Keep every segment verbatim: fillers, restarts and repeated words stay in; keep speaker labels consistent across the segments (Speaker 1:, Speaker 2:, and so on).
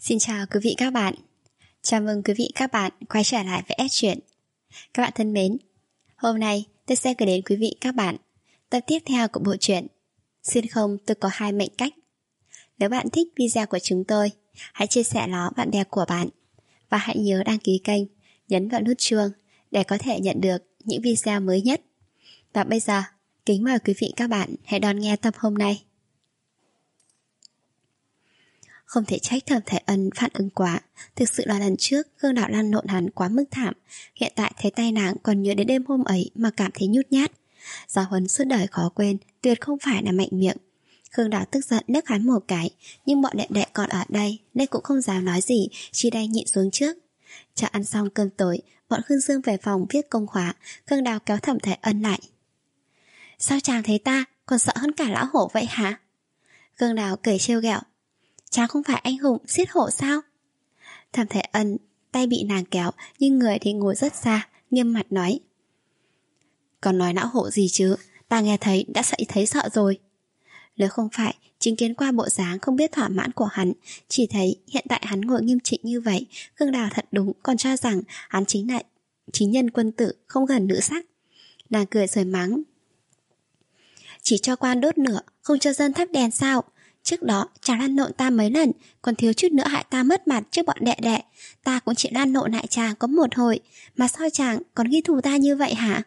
Speaker 1: Xin chào quý vị các bạn. Chào mừng quý vị các bạn quay trở lại với S Truyện. Các bạn thân mến, hôm nay tôi sẽ gửi đến quý vị các bạn tập tiếp theo của bộ truyện Xuyên không tôi có hai mệnh cách. Nếu bạn thích video của chúng tôi, hãy chia sẻ nó bạn bè của bạn và hãy nhớ đăng ký kênh, nhấn vào nút chuông để có thể nhận được những video mới nhất. Và bây giờ, kính mời quý vị các bạn hãy đón nghe tập hôm nay. Không thể trách Thẩm Thể Ân phản ứng quá. Thực sự là lần trước Khương Đạo lăn lộn hắn quá mức thảm. Hiện tại thấy tay nàng còn nhớ đến đêm hôm ấy mà cảm thấy nhút nhát. Giáo huấn suốt đời khó quên, tuyệt không phải là mạnh miệng. Khương Đạo tức giận nếch hắn một cái, nhưng bọn đệ đệ còn ở đây nên cũng không dám nói gì, chỉ đành nhịn xuống trước. Chờ ăn xong cơm tối, bọn Khương Dương về phòng viết công khóa. Khương Đạo kéo Thẩm Thể Ân lại. Sao chàng thấy ta còn sợ hơn cả lão hổ vậy hả? Khương Đạo cười trêu ghẹo. Chàng không phải anh hùng giết hổ sao? Thẩm Thể Ân tay bị nàng kéo, nhưng người thì ngồi rất xa, nghiêm mặt nói. Còn nói lão hổ gì chứ, ta nghe thấy đã sợ thấy sợ rồi. Nếu không phải chứng kiến qua bộ dáng không biết thỏa mãn của hắn, chỉ thấy hiện tại hắn ngồi nghiêm chỉnh như vậy, Khương Đào thật đúng còn cho rằng hắn chính là chính nhân quân tử, không gần nữ sắc. Nàng cười rồi mắng. Chỉ cho quan đốt lửa, không cho dân thắp đèn sao? Trước đó chàng lăn lộn ta mấy lần, còn thiếu chút nữa hại ta mất mặt trước bọn đệ đệ. Ta cũng chỉ lăn lộn lại chàng có một hồi, mà sao chàng còn ghi thù ta như vậy hả?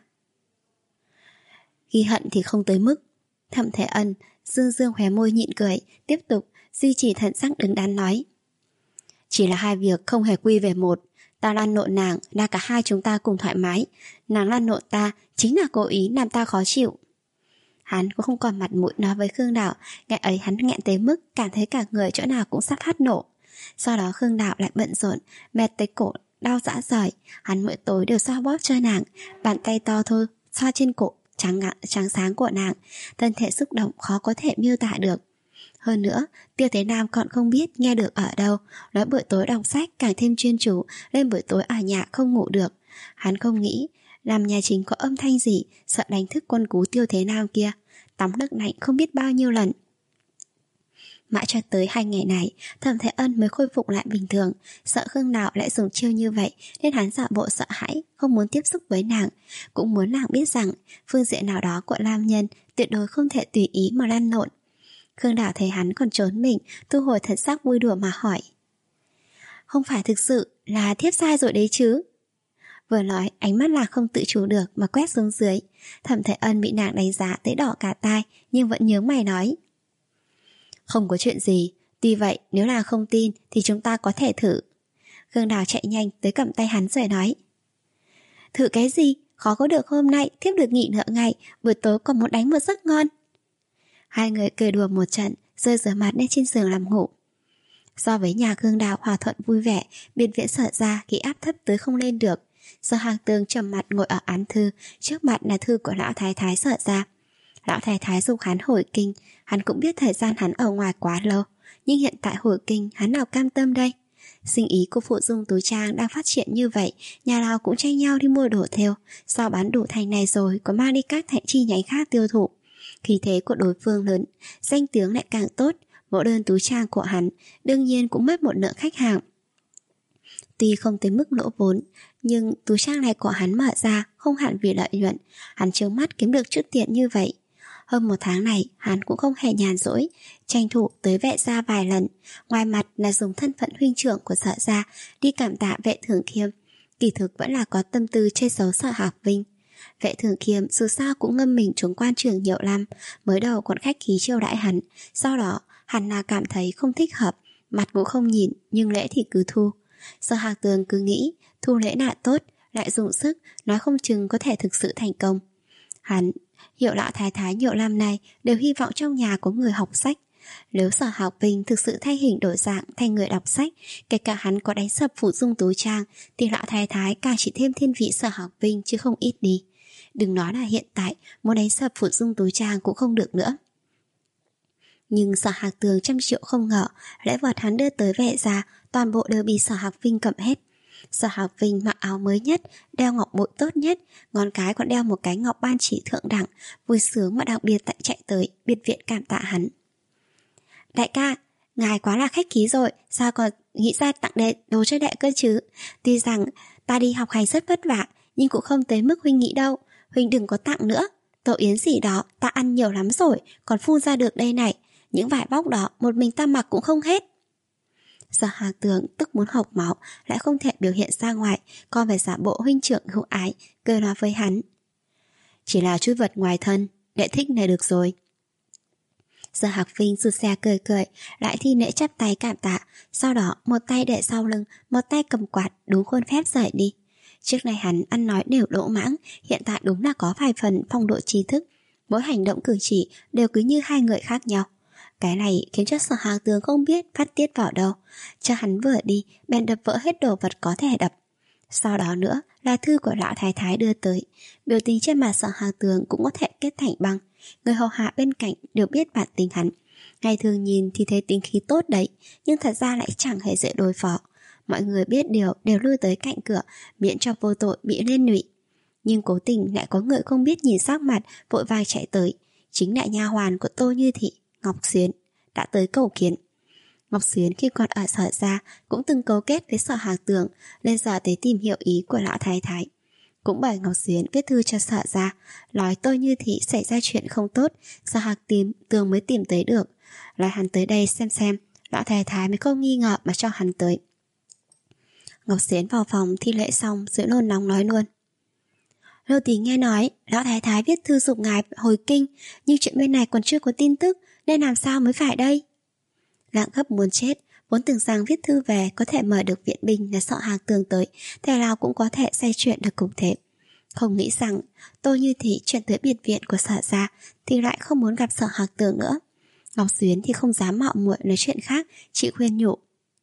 Speaker 1: Ghi hận thì không tới mức. Thẩm Thể Ân dương dương khóe môi nhịn cười, tiếp tục duy trì thần sắc đứng đắn nói. Chỉ là hai việc không hề quy về một. Ta lăn lộn nàng là cả hai chúng ta cùng thoải mái, nàng lăn lộn ta chính là cố ý làm ta khó chịu. Hắn cũng không còn mặt mũi nói với Khương Đạo. Ngày ấy hắn nghẹn tới mức cảm thấy cả người chỗ nào cũng sắp phát nổ. Sau đó Khương Đạo lại bận rộn, mệt tới cổ đau rã rời. Hắn mỗi tối đều xoa bóp cho nàng, bàn tay to thôi xoa trên cổ trắng ngã, trắng sáng của nàng. Thân thể xúc động khó có thể miêu tả được. Hơn nữa, Tiêu Thế Nam còn không biết nghe được ở đâu, nói buổi tối đọc sách càng thêm chuyên chú, lên buổi tối ở nhà không ngủ được. Hắn không nghĩ làm nhà chính có âm thanh gì, sợ đánh thức con cú Tiêu Thế Nam kia. Tắm nước lạnh không biết bao nhiêu lần. Mãi cho tới hai ngày này, Thẩm Thể Ân mới khôi phục lại bình thường. Sợ Khương Đạo lại dùng chiêu như vậy, nên hắn giả bộ sợ hãi, không muốn tiếp xúc với nàng. Cũng muốn nàng biết rằng phương diện nào đó của nam nhân tuyệt đối không thể tùy ý mà lăn lộn. Khương Đạo thấy hắn còn trốn mình, thu hồi thần sắc vui đùa mà hỏi. Không phải thực sự là thiếp sai rồi đấy chứ? Vừa nói, ánh mắt là không tự chủ được mà quét xuống dưới. Thẩm Thể Ân bị nàng đánh giá tới đỏ cả tai, nhưng vẫn nhướng mày nói. Không có chuyện gì, tuy vậy nếu là không tin thì chúng ta có thể thử. Khương Đào chạy nhanh tới cầm tay hắn rồi nói. Thử cái gì? Khó có được hôm nay thiếp được nghỉ nửa ngày, buổi tối còn muốn đánh một giấc ngon. Hai người cười đùa một trận, rơi rửa mặt lên trên giường làm ngủ. So với nhà Khương Đào hòa thuận vui vẻ, biệt viện Sở ra khí áp thấp tới không lên được. Sở Hàng Tường trầm mặt ngồi ở án thư, trước mặt là thư của lão thái thái Sở ra. Lão thái thái dục hắn hồi kinh, hắn cũng biết thời gian hắn ở ngoài quá lâu, nhưng hiện tại hồi kinh hắn nào cam tâm đây. Sinh ý của phụ dung túi trang đang phát triển như vậy, nhà nào cũng tranh nhau đi mua đồ thêu, sau bán đủ thành này rồi có mang đi các thành chi nhánh khác tiêu thụ. Khí thế của đối phương lớn, danh tiếng lại càng tốt, mẫu đơn túi trang của hắn đương nhiên cũng mất một lượng khách hàng. Tuy không tới mức lỗ vốn, nhưng túi trang này của hắn mở ra không hẳn vì lợi nhuận, hắn trướng mắt kiếm được chút tiền như vậy. Hơn một tháng này, hắn cũng không hề nhàn rỗi, tranh thủ tới Vệ gia vài lần, ngoài mặt là dùng thân phận huynh trưởng của Sở gia đi cảm tạ Vệ Thường Khiêm, kỳ thực vẫn là có tâm tư chơi xấu Sở Hạc Vinh. Vệ Thường Khiêm dù sao cũng ngâm mình trốn quan trường nhiều năm, mới đầu còn khách khí chiêu đãi hắn, sau đó hắn là cảm thấy không thích hợp, mặt cũng không nhìn, nhưng lễ thì cứ thu. Sở Hạc Tường cứ nghĩ thu lễ là tốt, lại dùng sức, nói không chừng có thể thực sự thành công. Hắn hiểu lão thái thái nhiều năm nay đều hy vọng trong nhà có người học sách. Nếu Sở Hạc Vinh thực sự thay hình đổi dạng thành người đọc sách, kể cả hắn có đánh sập phụ dung túi trang, thì lão thái thái càng chỉ thêm thiên vị Sở Hạc Vinh chứ không ít đi. Đừng nói là hiện tại muốn đánh sập phụ dung túi trang cũng không được nữa. Nhưng Sở Hạc Tường trăm triệu không ngờ lễ vật hắn đưa tới Vệ gia toàn bộ đều bị Sở Hạc Vinh cầm hết. Sở Hạc Vinh mặc áo mới nhất, đeo ngọc bội tốt nhất, ngón cái còn đeo một cái ngọc ban chỉ thượng đẳng, vui sướng mà đặc biệt tại chạy tới biệt viện cảm tạ hắn. Đại ca, ngài quá là khách khí rồi, sao còn nghĩ ra tặng đệ đồ cho đệ cơ chứ. Tuy rằng ta đi học hành rất vất vả, nhưng cũng không tới mức huynh nghĩ đâu. Huynh đừng có tặng nữa. Tổ yến gì đó ta ăn nhiều lắm rồi, còn phun ra được đây này. Những vải bóc đó một mình ta mặc cũng không hết. Sở Hà Tường tức muốn hộc máu, lại không thể biểu hiện ra ngoài, còn phải giả bộ huynh trưởng hữu ái, cười nói với hắn: chỉ là chút vật ngoài thân, đệ thích này được rồi. Sở Hạc Vinh rụt xe cười cười, lại thi lễ chắp tay cảm tạ, sau đó một tay để sau lưng, một tay cầm quạt đúng khuôn phép rời đi. Trước này hắn ăn nói đều lỗ mãng, hiện tại đúng là có vài phần phong độ trí thức, mỗi hành động cử chỉ đều cứ như hai người khác nhau. Cái này khiến cho Sở Hạc Tường không biết phát tiết vào đâu, cho hắn vừa đi bèn đập vỡ hết đồ vật có thể đập. Sau đó nữa là thư của lão thái thái đưa tới, biểu tình trên mặt Sở Hạc Tường cũng có thể kết thành băng. Người hầu hạ bên cạnh đều biết bản tính hắn, ngày thường nhìn thì thấy tính khí tốt đấy, nhưng thật ra lại chẳng hề dễ đối phó. Mọi người biết điều đều lui tới cạnh cửa, miễn cho vô tội bị liên lụy. Nhưng cố tình lại có người không biết nhìn sắc mặt, vội vàng chạy tới. Chính là nha hoàn của Tô Như Thị, Ngọc Xuyến, đã tới cầu kiến. Ngọc Xuyến khi còn ở Sở gia cũng từng cấu kết với Sở Hạc Tường, lên giờ tới tìm hiểu ý của lão thái thái. Cũng bởi Ngọc Xuyến viết thư cho Sở gia, nói Tô Như Thị xảy ra chuyện không tốt, Sở Hạc tìm Tường mới tìm tới được. Nói hắn tới đây xem xem, lão thái thái mới không nghi ngờ mà cho hắn tới. Ngọc Xuyến vào phòng thi lễ xong rồi nôn nóng nói luôn: Lô tí nghe nói lão thái thái viết thư giục ngài hồi kinh, nhưng chuyện bên này còn chưa có tin tức, nên làm sao mới phải đây? Lạng gấp muốn chết, vốn tưởng rằng viết thư về có thể mời được viện binh là Sở Hạc Tường tới, thế nào cũng có thể xoay chuyện được cùng thế. Không nghĩ rằng Tô Như Thị chuyển tới biệt viện của Sở gia thì lại không muốn gặp Sở Hạc Tường nữa. Ngọc Xuyến thì không dám mạo muội nói chuyện khác, chị khuyên nhủ: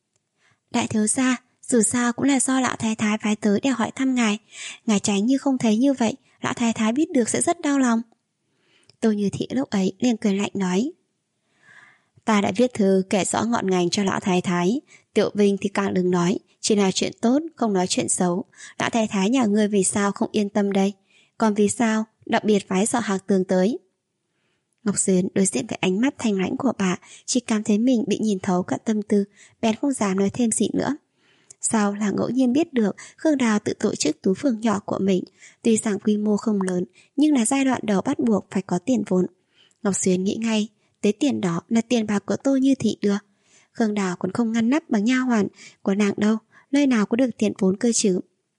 Speaker 1: đại thiếu gia, dù sao cũng là do lão thái thái phái tới để hỏi thăm ngài, ngài tránh như không thấy như vậy, lão thái thái biết được sẽ rất đau lòng. Tô Như Thị lúc ấy liền cười lạnh nói: ta đã viết thư kể rõ ngọn ngành cho lão thái thái, Tiểu Vinh thì càng đừng nói, chỉ là chuyện tốt, không nói chuyện xấu. Lão thái thái nhà ngươi vì sao không yên tâm đây? Còn vì sao đặc biệt phái Sở Hạc Tường tới? Ngọc Xuyến đối diện với ánh mắt thanh lãnh của bà, chỉ cảm thấy mình bị nhìn thấu cả tâm tư, bèn không dám nói thêm gì nữa. Sau là ngẫu nhiên biết được Khương Đào tự tổ chức tú phường nhỏ của mình, tuy rằng quy mô không lớn, nhưng là giai đoạn đầu bắt buộc phải có tiền vốn. Ngọc Xuyến nghĩ ngay, tới tiền đó là tiền bạc của Tô Như Thị đưa. Khương Đào còn không ngăn nắp bằng nha hoàn của nàng đâu, nơi nào có được tiền vốn cơ chứ.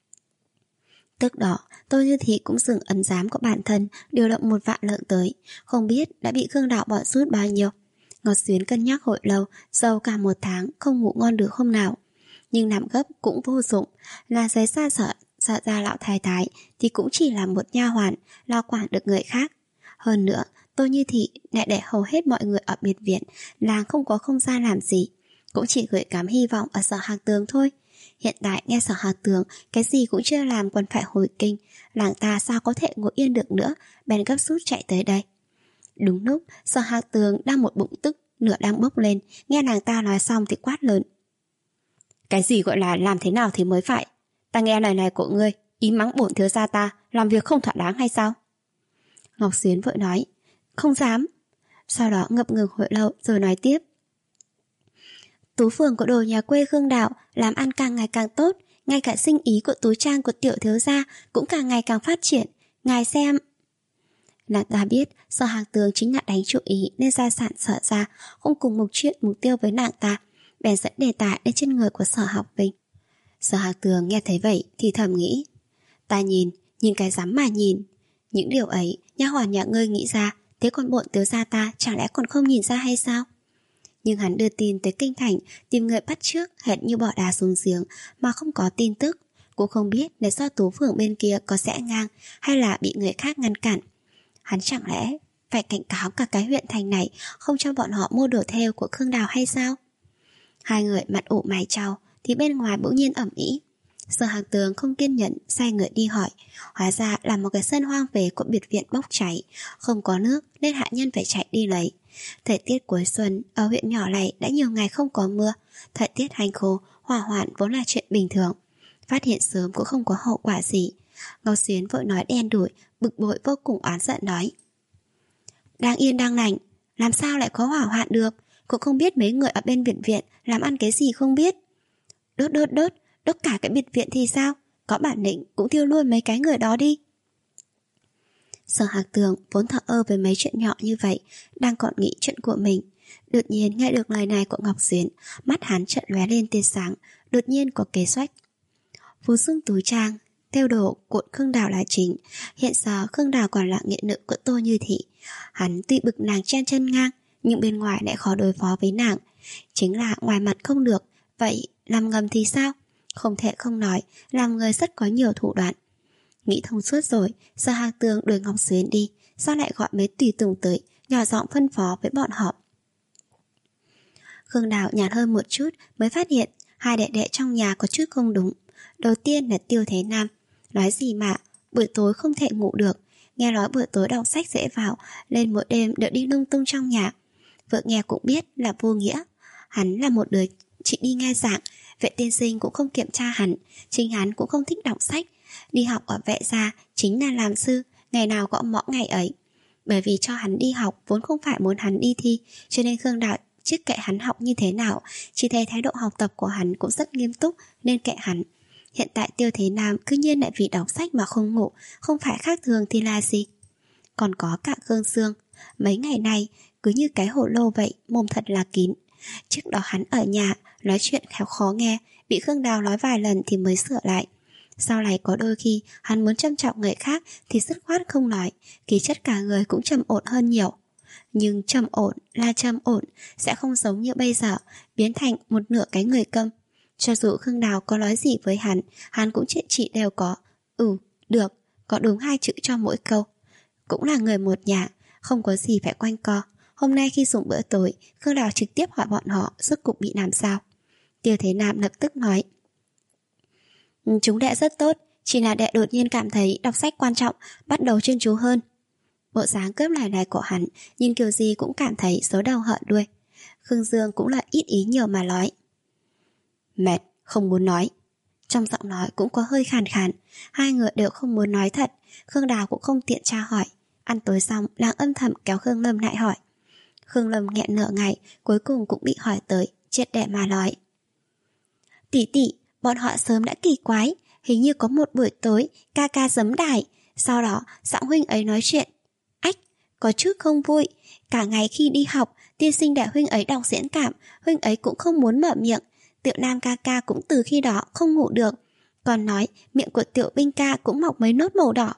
Speaker 1: Tức đó, Tô Như Thị cũng dừng ấn giám của bản thân, điều động một vạn lượng tới, không biết đã bị Khương Đào bỏ rút bao nhiêu. Ngọc Xuyến cân nhắc hồi lâu, dâu cả một tháng không ngủ ngon được hôm nào. Nhưng làm gấp cũng vô dụng, là giấy xa sợ sợ ra lão thái thái thì cũng chỉ là một nha hoàn, lo quản được người khác. Hơn nữa, Tô Như Thị lại để hầu hết mọi người ở biệt viện, làng không có không gian làm gì, cũng chỉ gửi gắm hy vọng ở Sở Hạc Tường thôi. Hiện tại nghe Sở Hạc Tường cái gì cũng chưa làm còn phải hồi kinh, làng ta sao có thể ngồi yên được nữa, bèn gấp rút chạy tới đây. Đúng lúc Sở Hạc Tường đang một bụng tức nửa đang bốc lên, nghe nàng ta nói xong thì quát lớn: cái gì gọi là làm thế nào thì mới phải? Ta nghe lời này của ngươi, ý mắng bổn thiếu gia ta làm việc không thỏa đáng hay sao? Ngọc Xuyến vội nói: không dám. Sau đó ngập ngừng hồi lâu rồi nói tiếp: tú phường của đồ nhà quê Khương Đạo làm ăn càng ngày càng tốt, ngay cả sinh ý của tú trang của tiểu thiếu gia cũng càng ngày càng phát triển. Ngài xem. Nàng ta biết Sở Hạc Tường chính là đánh chủ ý nên gia sản Sở gia không cùng một chuyện mục tiêu với nàng ta, bèn dẫn đề tài lên trên người của Sở Học Vinh. Sở Hạc Tường nghe thấy vậy thì thầm nghĩ: ta nhìn, nhìn cái dám mà nhìn. Những điều ấy nha hoàn nhà ngươi nghĩ ra, thế còn bọn tiểu gia ta chẳng lẽ còn không nhìn ra hay sao? Nhưng hắn đưa tin tới kinh thành, tìm người bắt trước hệt như bỏ đá xuống giếng mà không có tin tức, cũng không biết là do tú phường bên kia có rẽ ngang hay là bị người khác ngăn cản. Hắn chẳng lẽ phải cảnh cáo cả cái huyện thành này không cho bọn họ mua đồ thêu của Khương Đào hay sao? Hai người mặt ủ mày trao thì bên ngoài bỗng nhiên ầm ĩ. Sở Hạc Tường không kiên nhẫn sai người đi hỏi, hóa ra là một cái sân hoang về của biệt viện bốc cháy, không có nước nên hạ nhân phải chạy đi lấy. Thời tiết cuối xuân ở huyện nhỏ này đã nhiều ngày không có mưa, thời tiết hanh khô, hỏa hoạn vốn là chuyện bình thường, phát hiện sớm cũng không có hậu quả gì. Ngọc Xuyến vội nói đen đủi, bực bội vô cùng oán giận nói: đang yên đang lành, làm sao lại có hỏa hoạn được? Cũng không biết mấy người ở bên viện viện làm ăn cái gì không biết. Đốt đốt đốt, đốt cả cái biệt viện thì sao? Có bản lĩnh cũng thiêu luôn mấy cái người đó đi. Sở Hạc Tường vốn thờ ơ với mấy chuyện nhỏ như vậy, đang còn nghĩ chuyện của mình. Đột nhiên nghe được lời này của Ngọc Xuyến, mắt hắn chợt lóe lên tia sáng. Đột nhiên có kế sách. Phú Xương Tú Trang, theo đồ cuộn Khương Đào là chính. Hiện giờ Khương Đào còn là nghĩa nữ của Tô Như Thị. Hắn tuy bực nàng chen chân ngang, nhưng bên ngoài lại khó đối phó với nàng. Chính là ngoài mặt không được, vậy làm ngầm thì sao? Không thể không nói, làm người rất có nhiều thủ đoạn. Nghĩ thông suốt rồi, Sở Hạc Tường đuổi Ngọc Xuyến đi, sao lại gọi mấy tùy tùng tới, nhỏ giọng phân phó với bọn họ. Khương Đào nhàn hơn một chút mới phát hiện hai đệ đệ trong nhà có chút không đúng. Đầu tiên là Tiêu Thế Nam, nói gì mà buổi tối không thể ngủ được, nghe nói buổi tối đọc sách dễ vào, lên mỗi đêm đều đi lung tung trong nhà. Vợ nghe cũng biết là vô nghĩa. Hắn là một đứa chỉ đi nghe giảng, vệ tiên sinh cũng không kiểm tra hắn, chính hắn cũng không thích đọc sách. Đi học ở vệ gia chính là làm sư, ngày nào gõ mõ ngày ấy. Bởi vì cho hắn đi học vốn không phải muốn hắn đi thi, cho nên Khương Đạo trước kệ hắn học như thế nào, chỉ thấy thái độ học tập của hắn cũng rất nghiêm túc nên kệ hắn. Hiện tại Tiêu Thế Nam cứ nhiên lại vì đọc sách mà không ngủ, không phải khác thường thì là gì? Còn có cả Khương Sương, mấy ngày nay cứ như cái hổ lô vậy, mồm thật là kín. Trước đó hắn ở nhà nói chuyện khéo khó nghe, bị Khương Đào nói vài lần thì mới sửa lại. Sau này có đôi khi hắn muốn trân trọng người khác thì dứt khoát không nói, khí chất cả người cũng trầm ổn hơn nhiều. Nhưng trầm ổn là trầm ổn, sẽ không giống như bây giờ, biến thành một nửa cái người câm. Cho dù Khương Đào có nói gì với hắn, hắn cũng chỉ, chỉ đều có ừ, được, có đúng hai chữ cho mỗi câu. Cũng là người một nhà, không có gì phải quanh co. Hôm nay khi dùng bữa tối, Khương Đào trực tiếp hỏi bọn họ rốt cục bị làm sao. Tiêu Thế Nam lập tức nói: Chúng đệ rất tốt, chỉ là đệ đột nhiên cảm thấy đọc sách quan trọng, bắt đầu chuyên chú hơn. Bộ dáng cướp lại này của hắn, nhìn kiểu gì cũng cảm thấy xấu đầu hận đuôi. Khương Dương cũng là ít ý nhiều mà nói: Mệt, không muốn nói. Trong giọng nói cũng có hơi khàn khàn. Hai người đều không muốn nói thật. Khương Đào cũng không tiện tra hỏi. Ăn tối xong, Lang âm thầm kéo Khương Lâm lại hỏi. Khương Lâm nghẹn nửa ngày, cuối cùng cũng bị hỏi tới, triệt để mà nói: Tỷ tỷ, bọn họ sớm đã kỳ quái. Hình như có một buổi tối ca ca giấm đài, sau đó giọng huynh ấy nói chuyện. Ách, có chút không vui. Cả ngày khi đi học, tiên sinh để huynh ấy đọc diễn cảm, huynh ấy cũng không muốn mở miệng. Tiểu Nam ca ca cũng từ khi đó không ngủ được. Còn nói miệng của Tiểu Binh ca cũng mọc mấy nốt màu đỏ.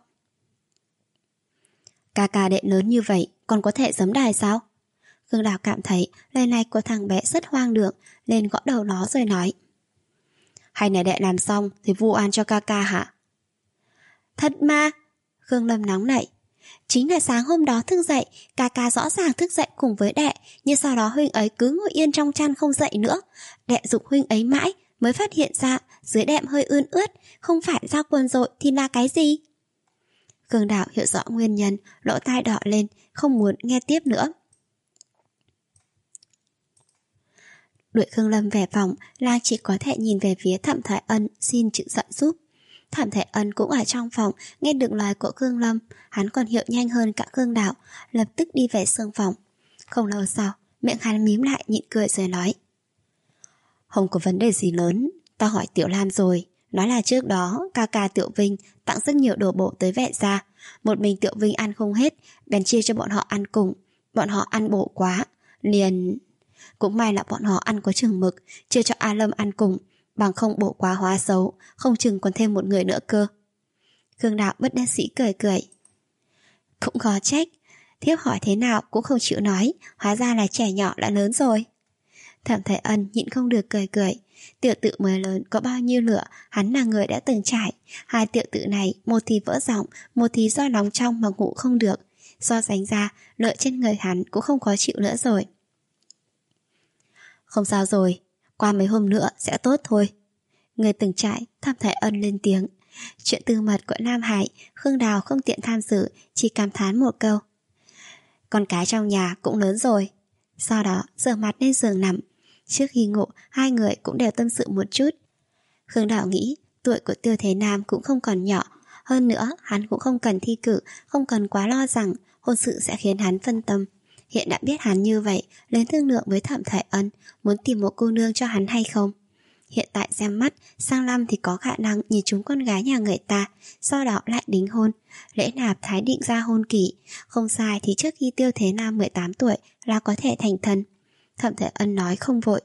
Speaker 1: Ca ca đệ lớn như vậy còn có thể giấm đài sao? Khương Đào cảm thấy lời này của thằng bé rất hoang đường, lên gõ đầu nó rồi nói: Hay này đệ làm xong thì vu oan cho ca ca hả? Thật mà. Khương Lâm nóng nảy. Chính là sáng hôm đó thức dậy, ca ca rõ ràng thức dậy cùng với đệ, nhưng sau đó huynh ấy cứ ngồi yên trong chăn không dậy nữa. Đệ giục huynh ấy mãi mới phát hiện ra dưới đệm hơi ươn ướt, không phải ra quần rồi thì là cái gì? Khương Đào hiểu rõ nguyên nhân, lỗ tai đỏ lên, không muốn nghe tiếp nữa. Đuổi Khương Lâm về phòng, Lang chỉ có thể nhìn về phía Thẩm Thái Ân xin chữ giận giúp. Thẩm Thái Ân cũng ở trong phòng, nghe được lời của Khương Lâm, hắn còn hiểu nhanh hơn cả Khương Đào, lập tức đi về xương phòng. Không lâu sau, miệng hắn mím lại nhịn cười rồi nói: Không có vấn đề gì lớn, ta hỏi Tiểu Lam rồi, nói là trước đó ca ca Tiểu Vinh tặng rất nhiều đồ bổ tới vệ gia, một mình Tiểu Vinh ăn không hết, bèn chia cho bọn họ ăn cùng. Bọn họ ăn bổ quá, liền... Cũng may là bọn họ ăn có chừng mực, chia cho A Lâm ăn cùng, bằng không bổ quá hóa xấu, không chừng còn thêm một người nữa cơ. Khương Đạo bất đắc sĩ cười cười. Cũng có trách, thiếp hỏi thế nào cũng không chịu nói, hóa ra là trẻ nhỏ đã lớn rồi. Thẩm Thái Ân nhịn không được cười cười. Tiểu tự mới lớn có bao nhiêu lửa, hắn là người đã từng trải. Hai tiểu tự này, một thì vỡ giọng, một thì do nóng trong mà ngủ không được. So sánh ra, lợi trên người hắn cũng không khó chịu nữa rồi. Không sao rồi, qua mấy hôm nữa sẽ tốt thôi. Người từng trải, Thẩm Thái Ân lên tiếng. Chuyện tư mật của Nam Hải, Khương Đào không tiện tham dự, chỉ cảm thán một câu. Con cái trong nhà cũng lớn rồi. Sau đó rửa mặt lên giường nằm. Trước khi ngủ, hai người cũng đều tâm sự một chút. Khương Đào nghĩ tuổi của Tiêu Thế Nam cũng không còn nhỏ. Hơn nữa, hắn cũng không cần thi cử, không cần quá lo rằng hôn sự sẽ khiến hắn phân tâm. Hiện đã biết hắn như vậy, lên thương lượng với Thẩm Thái Ân, muốn tìm một cô nương cho hắn hay không. Hiện tại xem mắt, sang năm thì có khả năng nhìn trúng con gái nhà người ta, sau đó lại đính hôn. Lễ nạp thái định ra hôn kỳ, không sai thì trước khi Tiêu Thế Nam mười tám tuổi là có thể thành thân. Thẩm Thể Ân nói không vội.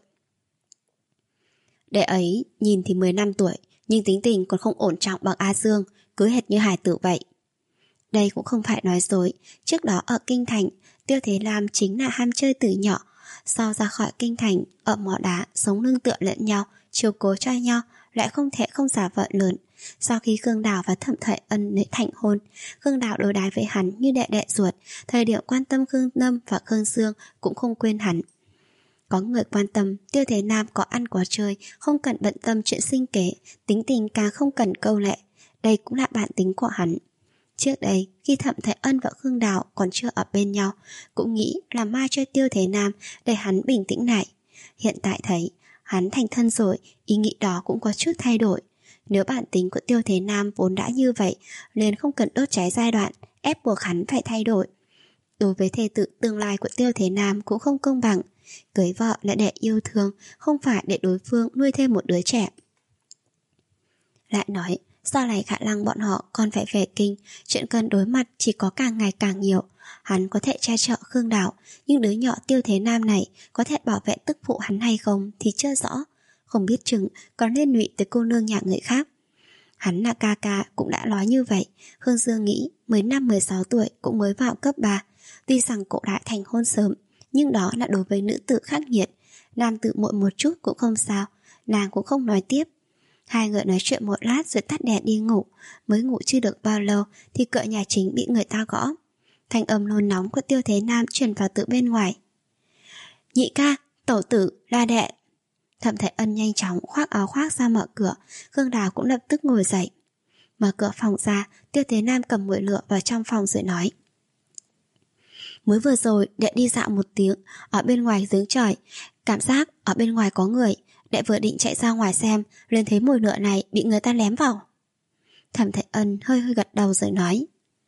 Speaker 1: Đệ ấy nhìn thì mười năm tuổi, nhưng tính tình còn không ổn trọng bằng A Dương, cứ hệt như hài tử vậy. Đây cũng không phải nói dối, trước đó ở Kinh Thành, Tiêu Thế Nam chính là ham chơi từ nhỏ. Sau ra khỏi Kinh Thành, ở mỏ đá, sống nương tựa lẫn nhau, chiều cố cho nhau, lại không thể không giả vợ lớn. Sau khi Khương Đào và Thẩm Thể Ân thành hôn, Khương Đào đối đãi với hắn như đệ đệ ruột, thời điểm quan tâm Khương Lâm và Khương Dương cũng không quên hắn. Có người quan tâm, Tiêu Thế Nam có ăn có chơi, không cần bận tâm chuyện sinh kế, tính tình càng không cần câu lệ. Đây cũng là bản tính của hắn. Trước đây, khi Thẩm Thể Ân và Khương Đào còn chưa ở bên nhau, cũng nghĩ là ma cho Tiêu Thế Nam để hắn bình tĩnh lại. Hiện tại thấy, hắn thành thân rồi, ý nghĩ đó cũng có chút thay đổi. Nếu bản tính của Tiêu Thế Nam vốn đã như vậy, liền không cần đốt cháy giai đoạn, ép buộc hắn phải thay đổi. Đối với thê tử tương lai của Tiêu Thế Nam cũng không công bằng. Cưới vợ là để yêu thương, không phải để đối phương nuôi thêm một đứa trẻ. Lại nói, sau này khả năng bọn họ còn phải về kinh, chuyện cần đối mặt chỉ có càng ngày càng nhiều. Hắn có thể che chở Khương Đào, nhưng đứa nhỏ Tiêu Thế Nam này có thể bảo vệ tức phụ hắn hay không thì chưa rõ. Không biết chừng còn liên lụy tới cô nương nhà người khác. Hắn là ca ca cũng đã nói như vậy. Khương Dương nghĩ mười năm mười sáu tuổi cũng mới vào cấp ba. Tuy rằng cô đã thành hôn sớm, nhưng đó là đối với nữ tử khắc nghiệt. Nam tử muội một chút cũng không sao. Nàng cũng không nói tiếp. Hai người nói chuyện một lát rồi tắt đèn đi ngủ. Mới ngủ chưa được bao lâu thì cửa nhà chính bị người ta gõ. Thanh âm nôn nóng của Tiêu Thế Nam truyền vào từ bên ngoài. Nhị ca, tẩu tử, la đệ. Thẩm Thể Ân nhanh chóng khoác áo khoác ra mở cửa. Khương Đào cũng lập tức ngồi dậy. Mở cửa phòng ra, Tiêu Thế Nam cầm mũi lửa vào trong phòng rồi nói. Mới vừa rồi đệ đi dạo một tiếng, ở bên ngoài giếng trời, cảm giác ở bên ngoài có người. Đệ vừa định chạy ra ngoài xem, lên thấy mùi lửa này bị người ta lém vào. Thẩm Thể Ân hơi hơi gật đầu rồi nói.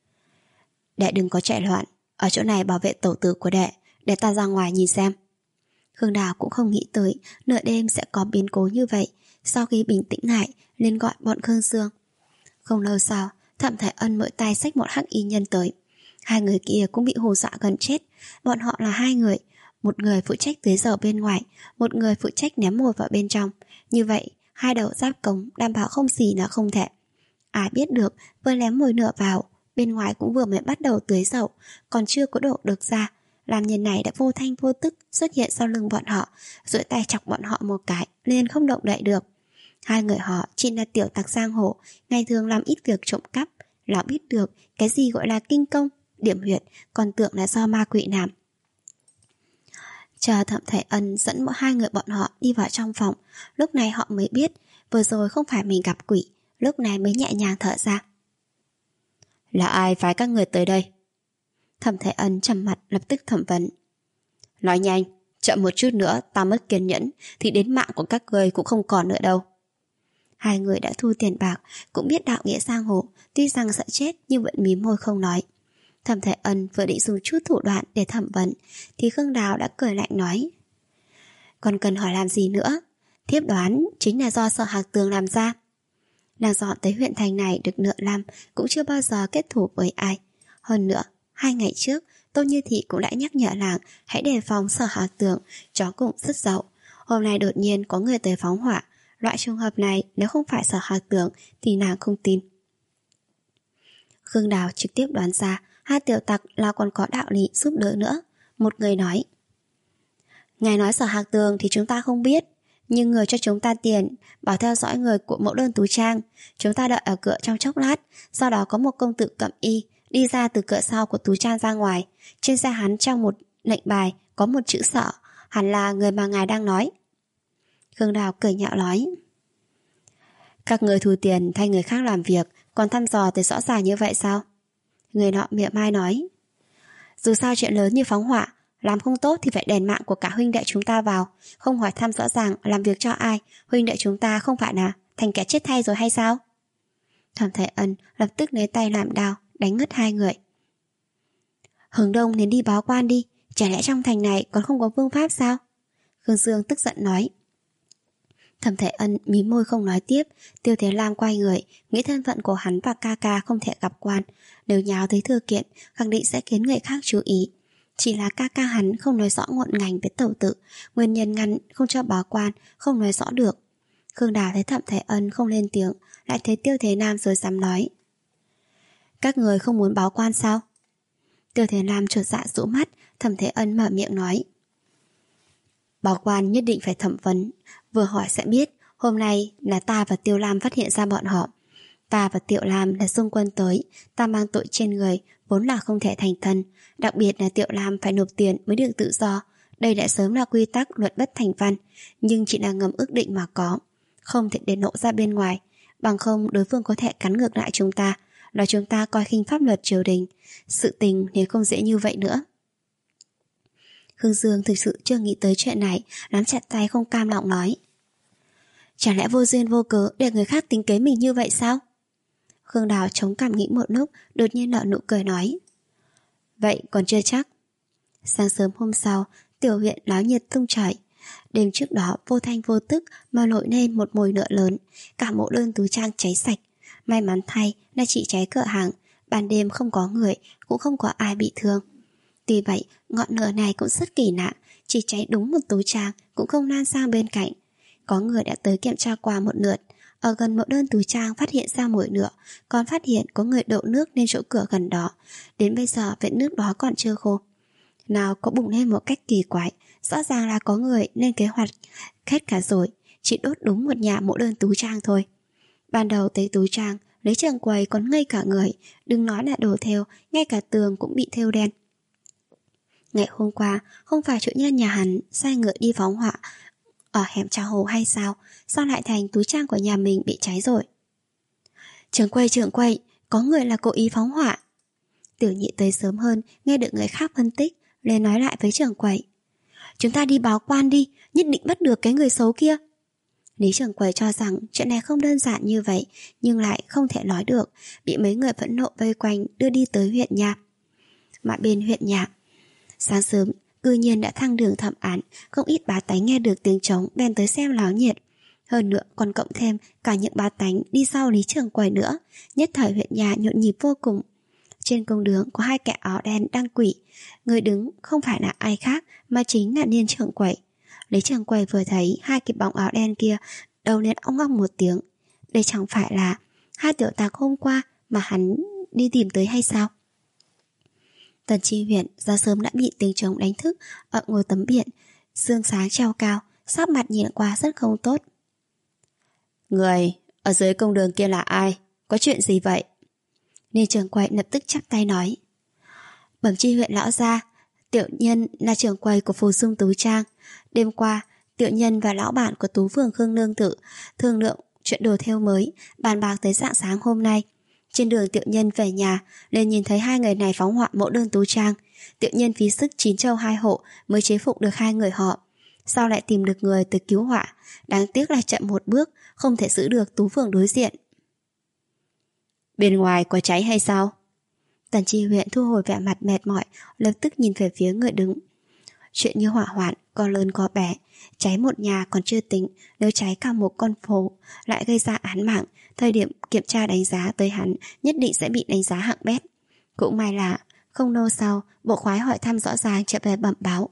Speaker 1: Đệ đừng có chạy loạn, ở chỗ này bảo vệ tẩu tử của đệ, để ta ra ngoài nhìn xem. Khương Đào cũng không nghĩ tới nửa đêm sẽ có biến cố như vậy. Sau khi bình tĩnh lại, liền gọi bọn Khương Dương. Không lâu sau, Thẩm Thể Ân mỗi tay xách một hắc y nhân tới. Hai người kia cũng bị hù dọa gần chết. Bọn họ là hai người, một người phụ trách tưới dầu bên ngoài, một người phụ trách ném mồi vào bên trong. Như vậy, hai đầu giáp cống đảm bảo không gì là không thể. Ai biết được, vừa ném mồi nửa vào, bên ngoài cũng vừa mới bắt đầu tưới dầu, còn chưa có đổ được ra. Làm nhân này đã vô thanh vô tức xuất hiện sau lưng bọn họ, duỗi tay chọc bọn họ một cái, liền không động đậy được. Hai người họ chỉ là tiểu tặc giang hồ, ngày thường làm ít việc trộm cắp, lão biết được cái gì gọi là kinh công, điểm huyệt, còn tưởng là do ma quỷ làm. Chờ Thẩm Thể Ân dẫn mỗi hai người bọn họ đi vào trong phòng, lúc này họ mới biết vừa rồi không phải mình gặp quỷ, lúc này mới nhẹ nhàng thở ra. Là ai phái các người tới đây? Thẩm Thể Ân trầm mặt lập tức thẩm vấn. Nói nhanh, chậm một chút nữa ta mất kiên nhẫn thì đến mạng của các người cũng không còn nữa đâu. Hai người đã thu tiền bạc, cũng biết đạo nghĩa giang hồ, tuy rằng sợ chết nhưng vẫn mím môi không nói. Thẩm Thể Ân vừa định dùng chút thủ đoạn để thẩm vấn thì Khương Đào đã cười lạnh nói. Còn cần hỏi làm gì nữa? Thiếp đoán chính là do Sở Hạc Tường làm ra. Nàng dọn tới huyện thành này được nửa năm, cũng chưa bao giờ kết thù với ai. Hơn nữa, hai ngày trước Tô Như Thị cũng đã nhắc nhở nàng hãy đề phòng Sở Hạc Tường, chó cũng rất dậu. Hôm nay đột nhiên có người tới phóng hỏa. Loại trường hợp này nếu không phải Sở Hạc Tường thì nàng không tin. Khương Đào trực tiếp đoán ra hai tiểu tặc là còn có đạo lý giúp đỡ nữa. Một người nói. Ngài nói Sở Hạc Tường thì chúng ta không biết, nhưng người cho chúng ta tiền bảo theo dõi người của mẫu đơn Tú Trang. Chúng ta đợi ở cửa trong chốc lát, sau đó có một công tử cẩm y đi ra từ cửa sau của Tú Trang ra ngoài. Trên xe hắn trong một lệnh bài có một chữ Sở, hẳn là người mà ngài đang nói. Khương Đào cười nhạo nói. Các người thu tiền thay người khác làm việc, còn thăm dò tới rõ ràng như vậy sao? Người nọ miệng mai nói. Dù sao chuyện lớn như phóng hỏa, làm không tốt thì phải đền mạng của cả huynh đệ chúng ta vào. Không hỏi thăm rõ ràng làm việc cho ai, huynh đệ chúng ta không phải là thành kẻ chết thay rồi hay sao? Thẩm Thể Ân lập tức lấy tay làm đao đánh ngất hai người. Hướng Đông nên đi báo quan đi, chả lẽ trong thành này còn không có vương pháp sao? Khương Dương tức giận nói. Thẩm Thể Ân mím môi không nói tiếp. Tiêu Thế Lam quay người, nghĩ thân phận của hắn và ca ca không thể gặp quan, nếu nháo tới thư kiện khẳng định sẽ khiến người khác chú ý. Chỉ là ca ca hắn không nói rõ ngọn ngành với tẩu tự, nguyên nhân ngăn không cho báo quan không nói rõ được. Khương Đào thấy Thẩm Thể Ân không lên tiếng, lại thấy Tiêu Thế Nam rồi dám nói: các người không muốn báo quan sao? Tiêu Thế Nam chột dạ rũ mắt. Thẩm Thế Ân mở miệng nói: báo quan nhất định phải thẩm vấn, vừa hỏi sẽ biết. Hôm nay là ta và Tiêu Lam phát hiện ra bọn họ. Ta và Tiểu Lam là xung quân tới, ta mang tội trên người, vốn là không thể thành thân. Đặc biệt là Tiểu Lam phải nộp tiền mới được tự do. Đây đã sớm là quy tắc luật bất thành văn, nhưng chỉ là ngầm ước định mà có, không thể để lộ ra bên ngoài. Bằng không đối phương có thể cắn ngược lại chúng ta, nói chúng ta coi khinh pháp luật triều đình. Sự tình nếu không dễ như vậy nữa. Khương Dương thực sự chưa nghĩ tới chuyện này, nắm chặt tay không cam lòng nói: chẳng lẽ vô duyên vô cớ để người khác tính kế mình như vậy sao? Khương Đào chống cằm nghĩ một lúc, đột nhiên nở nụ cười nói: vậy còn chưa chắc. Sáng sớm hôm sau, tiểu huyện náo nhiệt tung trời. Đêm trước đó vô thanh vô tức mà nổi lên một mồi lửa lớn, cả mẫu đơn túi trang cháy sạch. May mắn thay là chỉ cháy cửa hàng, ban đêm không có người, cũng không có ai bị thương. Tuy vậy, ngọn lửa này cũng rất kỳ lạ, chỉ cháy đúng một túi trang, cũng không lan sang bên cạnh. Có người đã tới kiểm tra qua một lượt, ở gần mẫu đơn túi trang phát hiện ra mồi lửa, còn phát hiện có người đổ nước lên chỗ cửa gần đó. Đến bây giờ vệt nước đó còn chưa khô. Nào có bùng lên một cách kỳ quái, rõ ràng là có người lên kế hoạch hết cả rồi, chỉ đốt đúng một nhà mẫu đơn túi trang thôi. Ban đầu tới túi trang, lấy trường quầy còn ngây cả người, đừng nói là đồ thêu, ngay cả tường cũng bị thêu đen. Ngày hôm qua, không phải chủ nhân nhà hắn sai ngựa đi phóng hỏa ở hẻm trà hồ hay sao? Sao lại thành túi trang của nhà mình bị cháy rồi? Trưởng quầy, trưởng quầy, có người là cố ý phóng hỏa. Tiểu Nhị tới sớm hơn, nghe được người khác phân tích, liền nói lại với trưởng quầy: chúng ta đi báo quan đi, nhất định bắt được cái người xấu kia. Lý trưởng quầy cho rằng chuyện này không đơn giản như vậy, nhưng lại không thể nói được, bị mấy người phẫn nộ vây quanh đưa đi tới huyện nhà. Mà bên huyện nhà, sáng sớm cư nhiên đã thăng đường thẩm án, không ít bá tánh nghe được tiếng trống bèn tới xem náo nhiệt. Hơn nữa còn cộng thêm cả những bá tánh đi sau Lý trưởng quầy nữa, nhất thời huyện nhà nhộn nhịp vô cùng. Trên công đường có hai kẻ áo đen đang quỷ, người đứng không phải là ai khác mà chính là Niên trưởng quầy. Lý trưởng quầy vừa thấy hai cái bóng áo đen kia, đầu lên ong ong một tiếng. Đây chẳng phải là hai tiểu tặc hôm qua mà hắn đi tìm tới hay sao? Tần Chi Huyện ra sớm đã bị tiếng trống đánh thức, ở ngồi tấm biển, sương sáng treo cao, sắc mặt nhìn qua rất không tốt. Người ở dưới công đường kia là ai? Có chuyện gì vậy? Nên trưởng quầy lập tức chắp tay nói: Bẩm Chi Huyện lão gia, tiểu nhân là trưởng quầy của Phù Dung Tú Trang. Đêm qua, tiểu nhân và lão bản của Tú Phường Khương Nương Tử thương lượng chuyện đồ thêu mới, bàn bạc tới rạng sáng hôm nay. Trên đường tiểu nhân về nhà, liền nhìn thấy hai người này phóng hỏa mẫu đơn Tú Trang. Tiểu nhân phí sức chín châu hai hộ mới chế phục được hai người họ. Sao lại tìm được người tới cứu hỏa? Đáng tiếc là chậm một bước, không thể giữ được Tú Phường đối diện. Bên ngoài có cháy hay sao? Tần Chi Huyện thu hồi vẻ mặt mệt mỏi, lập tức nhìn về phía người đứng. Chuyện như hỏa hoạn, có lớn có bé, cháy một nhà còn chưa tính, nếu cháy cả một con phố lại gây ra án mạng, thời điểm kiểm tra đánh giá tới hắn nhất định sẽ bị đánh giá hạng bét. Cũng may là không lâu sau, bộ khoái hỏi thăm rõ ràng trở về bẩm báo: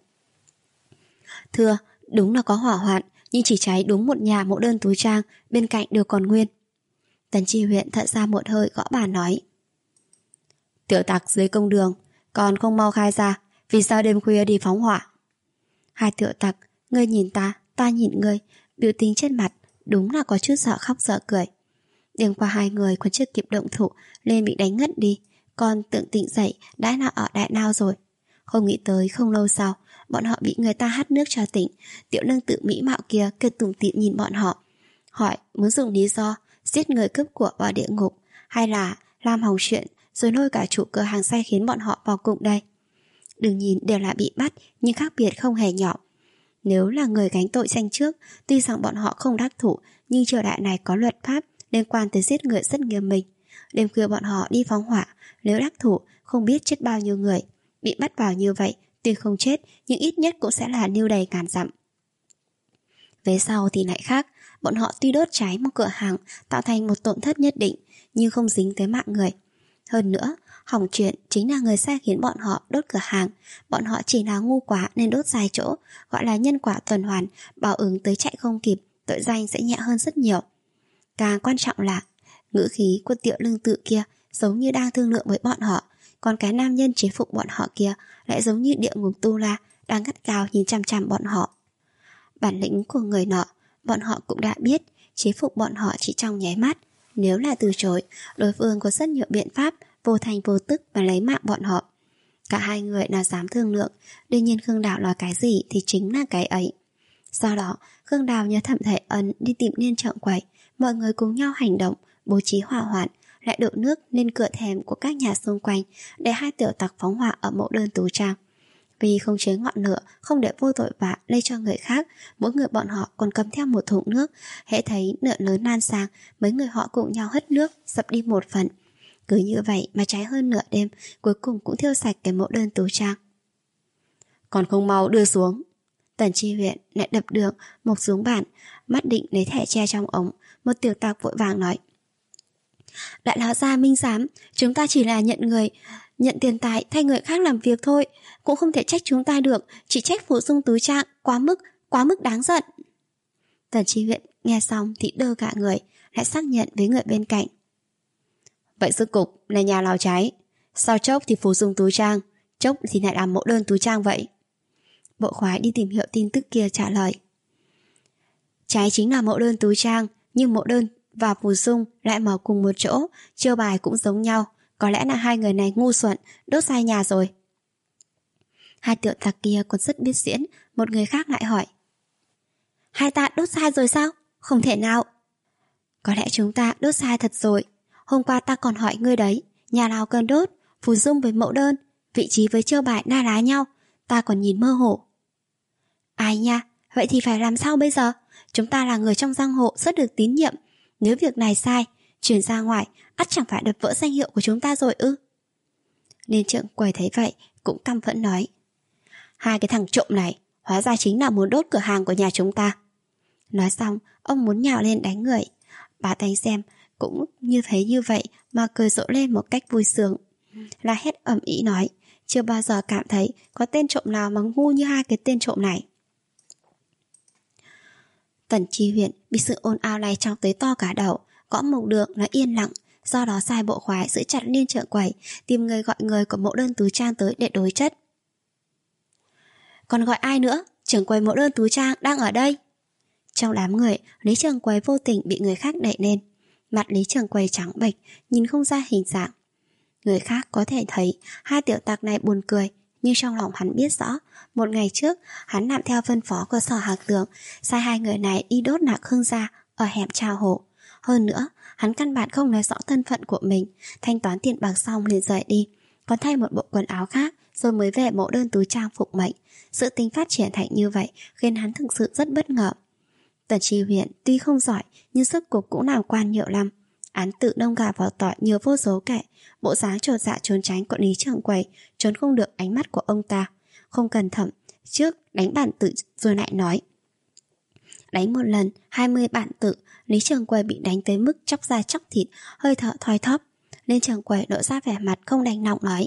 Speaker 1: Thưa, đúng là có hỏa hoạn, nhưng chỉ cháy đúng một nhà mẫu đơn Tú Trang, bên cạnh đều còn nguyên. Tần Chi Huyện thở ra một hơi, gõ bàn nói: Tiểu tặc dưới công đường, còn không mau khai ra, vì sao đêm khuya đi phóng hỏa? Hai tiểu tặc, ngươi nhìn ta, ta nhìn ngươi, biểu tình trên mặt đúng là có chút sợ khóc sợ cười. Đêm qua hai người còn chưa kịp động thủ nên bị đánh ngất đi, còn tưởng tỉnh dậy đã là ở đại nao rồi. Không nghĩ tới không lâu sau, bọn họ bị người ta hắt nước cho tỉnh. Tiểu nương tự mỹ mạo kia cười tủm tỉm nhìn bọn họ, hỏi muốn dùng lý do giết người cướp của vào địa ngục, hay là làm hỏng chuyện rồi lôi cả chủ cửa hàng say khiến bọn họ vào cùng đây. Đừng nhìn đều là bị bắt, nhưng khác biệt không hề nhỏ. Nếu là người gánh tội danh trước, tuy rằng bọn họ không đắc thủ, nhưng triều đại này có luật pháp liên quan tới giết người rất nghiêm minh. Đêm khuya bọn họ đi phóng hỏa, nếu đắc thủ không biết chết bao nhiêu người. Bị bắt vào như vậy, tuy không chết nhưng ít nhất cũng sẽ là lưu đày ngàn dặm. Về sau thì lại khác, Bọn họ tuy đốt cháy một cửa hàng, tạo thành một tổn thất nhất định, nhưng không dính tới mạng người. Hơn nữa, hỏng chuyện chính là người sai khiến bọn họ đốt cửa hàng. Bọn họ chỉ là ngu quá nên đốt sai chỗ, gọi là nhân quả tuần hoàn, báo ứng tới chạy không kịp, tội danh sẽ nhẹ hơn rất nhiều. Càng quan trọng là ngữ khí của Tiểu Lương Tự kia giống như đang thương lượng với bọn họ, còn cái nam nhân chế phục bọn họ kia lại giống như địa ngục tu la đang gắt gao nhìn chằm chằm bọn họ. Bản lĩnh của người nọ bọn họ cũng đã biết, chế phục bọn họ chỉ trong nháy mắt. Nếu là từ chối, đối phương có rất nhiều biện pháp vô thành vô tức mà lấy mạng bọn họ. Cả hai người nào dám thương lượng, đương nhiên Khương Đào nói cái gì thì chính là cái ấy. Sau đó Khương Đào nhớ Thẩm Thể Ân đi tìm Niên Trượng Quầy, mọi người cùng nhau hành động, bố trí hỏa hoạn, lại đổ nước lên cửa thềm của các nhà xung quanh để hai tiểu tặc phóng hỏa ở mộ đơn tú trang. Vì không chế ngọn lửa, không để vô tội vạ lây cho người khác, mỗi người bọn họ còn cầm theo một thùng nước. Hễ thấy lửa lớn lan sang, mấy người họ cùng nhau hất nước, dập đi một phần. Cứ như vậy mà cháy hơn nửa đêm, cuối cùng cũng thiêu sạch cái mộ đơn tú trang. Còn không mau đưa xuống. Tần Chi Huyện lại đập được một xuống bàn, mắt định lấy thẻ tre trong ống. Một tiểu tặc vội vàng nói: Đại lão gia Minh Giám, chúng ta chỉ là nhận người Nhận tiền tài thay người khác làm việc thôi, cũng không thể trách chúng ta được, chỉ trách Phủ Dung Tú Trang quá mức, quá mức đáng giận. Tần Chi Huyện nghe xong thì đơ cả người, lại xác nhận với người bên cạnh: Vậy sư cục là nhà lò cháy, sao chốc thì Phủ Dung Tú Trang, chốc thì lại làm mộ đơn Tú Trang vậy? Bộ khoái đi tìm hiểu tin tức kia trả lời: Cháy chính là mộ đơn Tú Trang, nhưng mộ đơn và Phủ Dung lại mở cùng một chỗ, chiêu bài cũng giống nhau. Có lẽ là hai người này ngu xuẩn, đốt sai nhà rồi. Hai tiểu tặc kia còn rất biết diễn. Một người khác lại hỏi: Hai ta đốt sai rồi sao? Không thể nào. Có lẽ chúng ta đốt sai thật rồi. Hôm qua ta còn hỏi ngươi đấy, nhà nào cần đốt, Phủ Dung với mẫu đơn, vị trí với chiêu bài na lá nhau, ta còn nhìn mơ hồ. Ai nha, vậy thì phải làm sao bây giờ? Chúng ta là người trong giang hồ rất được tín nhiệm, nếu việc này sai, truyền ra ngoài, ắt chẳng phải đập vỡ danh hiệu của chúng ta rồi ư? Niên Trượng Quầy thấy vậy cũng căm phẫn nói: Hai cái thằng trộm này hóa ra chính là muốn đốt cửa hàng của nhà chúng ta. Nói xong ông muốn nhào lên đánh người. Bà Thanh xem cũng như thấy như vậy mà cười rộ lên một cách vui sướng, la hét ầm ĩ nói: Chưa bao giờ cảm thấy có tên trộm nào mà ngu như hai cái tên trộm này. Tần Chi Huyện bị sự ồn ào này trong tới to cả đầu, gõ mộc được nó yên lặng. Do đó sai bộ khoái giữ chặt Niên Trượng Quầy, tìm người gọi người của mộ đơn Tú Trang tới để đối chất. Còn gọi ai nữa? Trưởng quầy mộ đơn Tú Trang đang ở đây. Trong đám người, Lý Trường Quầy vô tình bị người khác đẩy lên. Mặt Lý Trường Quầy trắng bệch, nhìn không ra hình dạng. Người khác có thể thấy hai tiểu tặc này buồn cười, nhưng trong lòng hắn biết rõ, một ngày trước hắn làm theo phân phó của Sở Hạc Tường, sai hai người này đi đốt nạc Khương gia ở hẻm Trào Hồ. Hơn nữa, hắn căn bản không nói rõ thân phận của mình, thanh toán tiền bạc xong liền rời đi, còn thay một bộ quần áo khác rồi mới về mộ đơn Tú Trang phục mệnh. Sự tình phát triển thành như vậy khiến hắn thực sự rất bất ngờ. Tần Chi Huyện tuy không giỏi nhưng sức cục cũng làm quan nhiều lắm. Án tự đông gà vào tỏi nhiều vô số kẻ, bộ dáng trột dạ trốn tránh của Lý Trường Quầy trốn không được ánh mắt của ông ta. Không cần thẩm, trước đánh bản tự rồi lại nói. Đánh một lần, hai mươi bản tự, Lý Trường Quầy bị đánh tới mức chóc da chóc thịt, hơi thở thoi thóp. Nên Trường Quầy lộ ra vẻ mặt không đành lòng nói: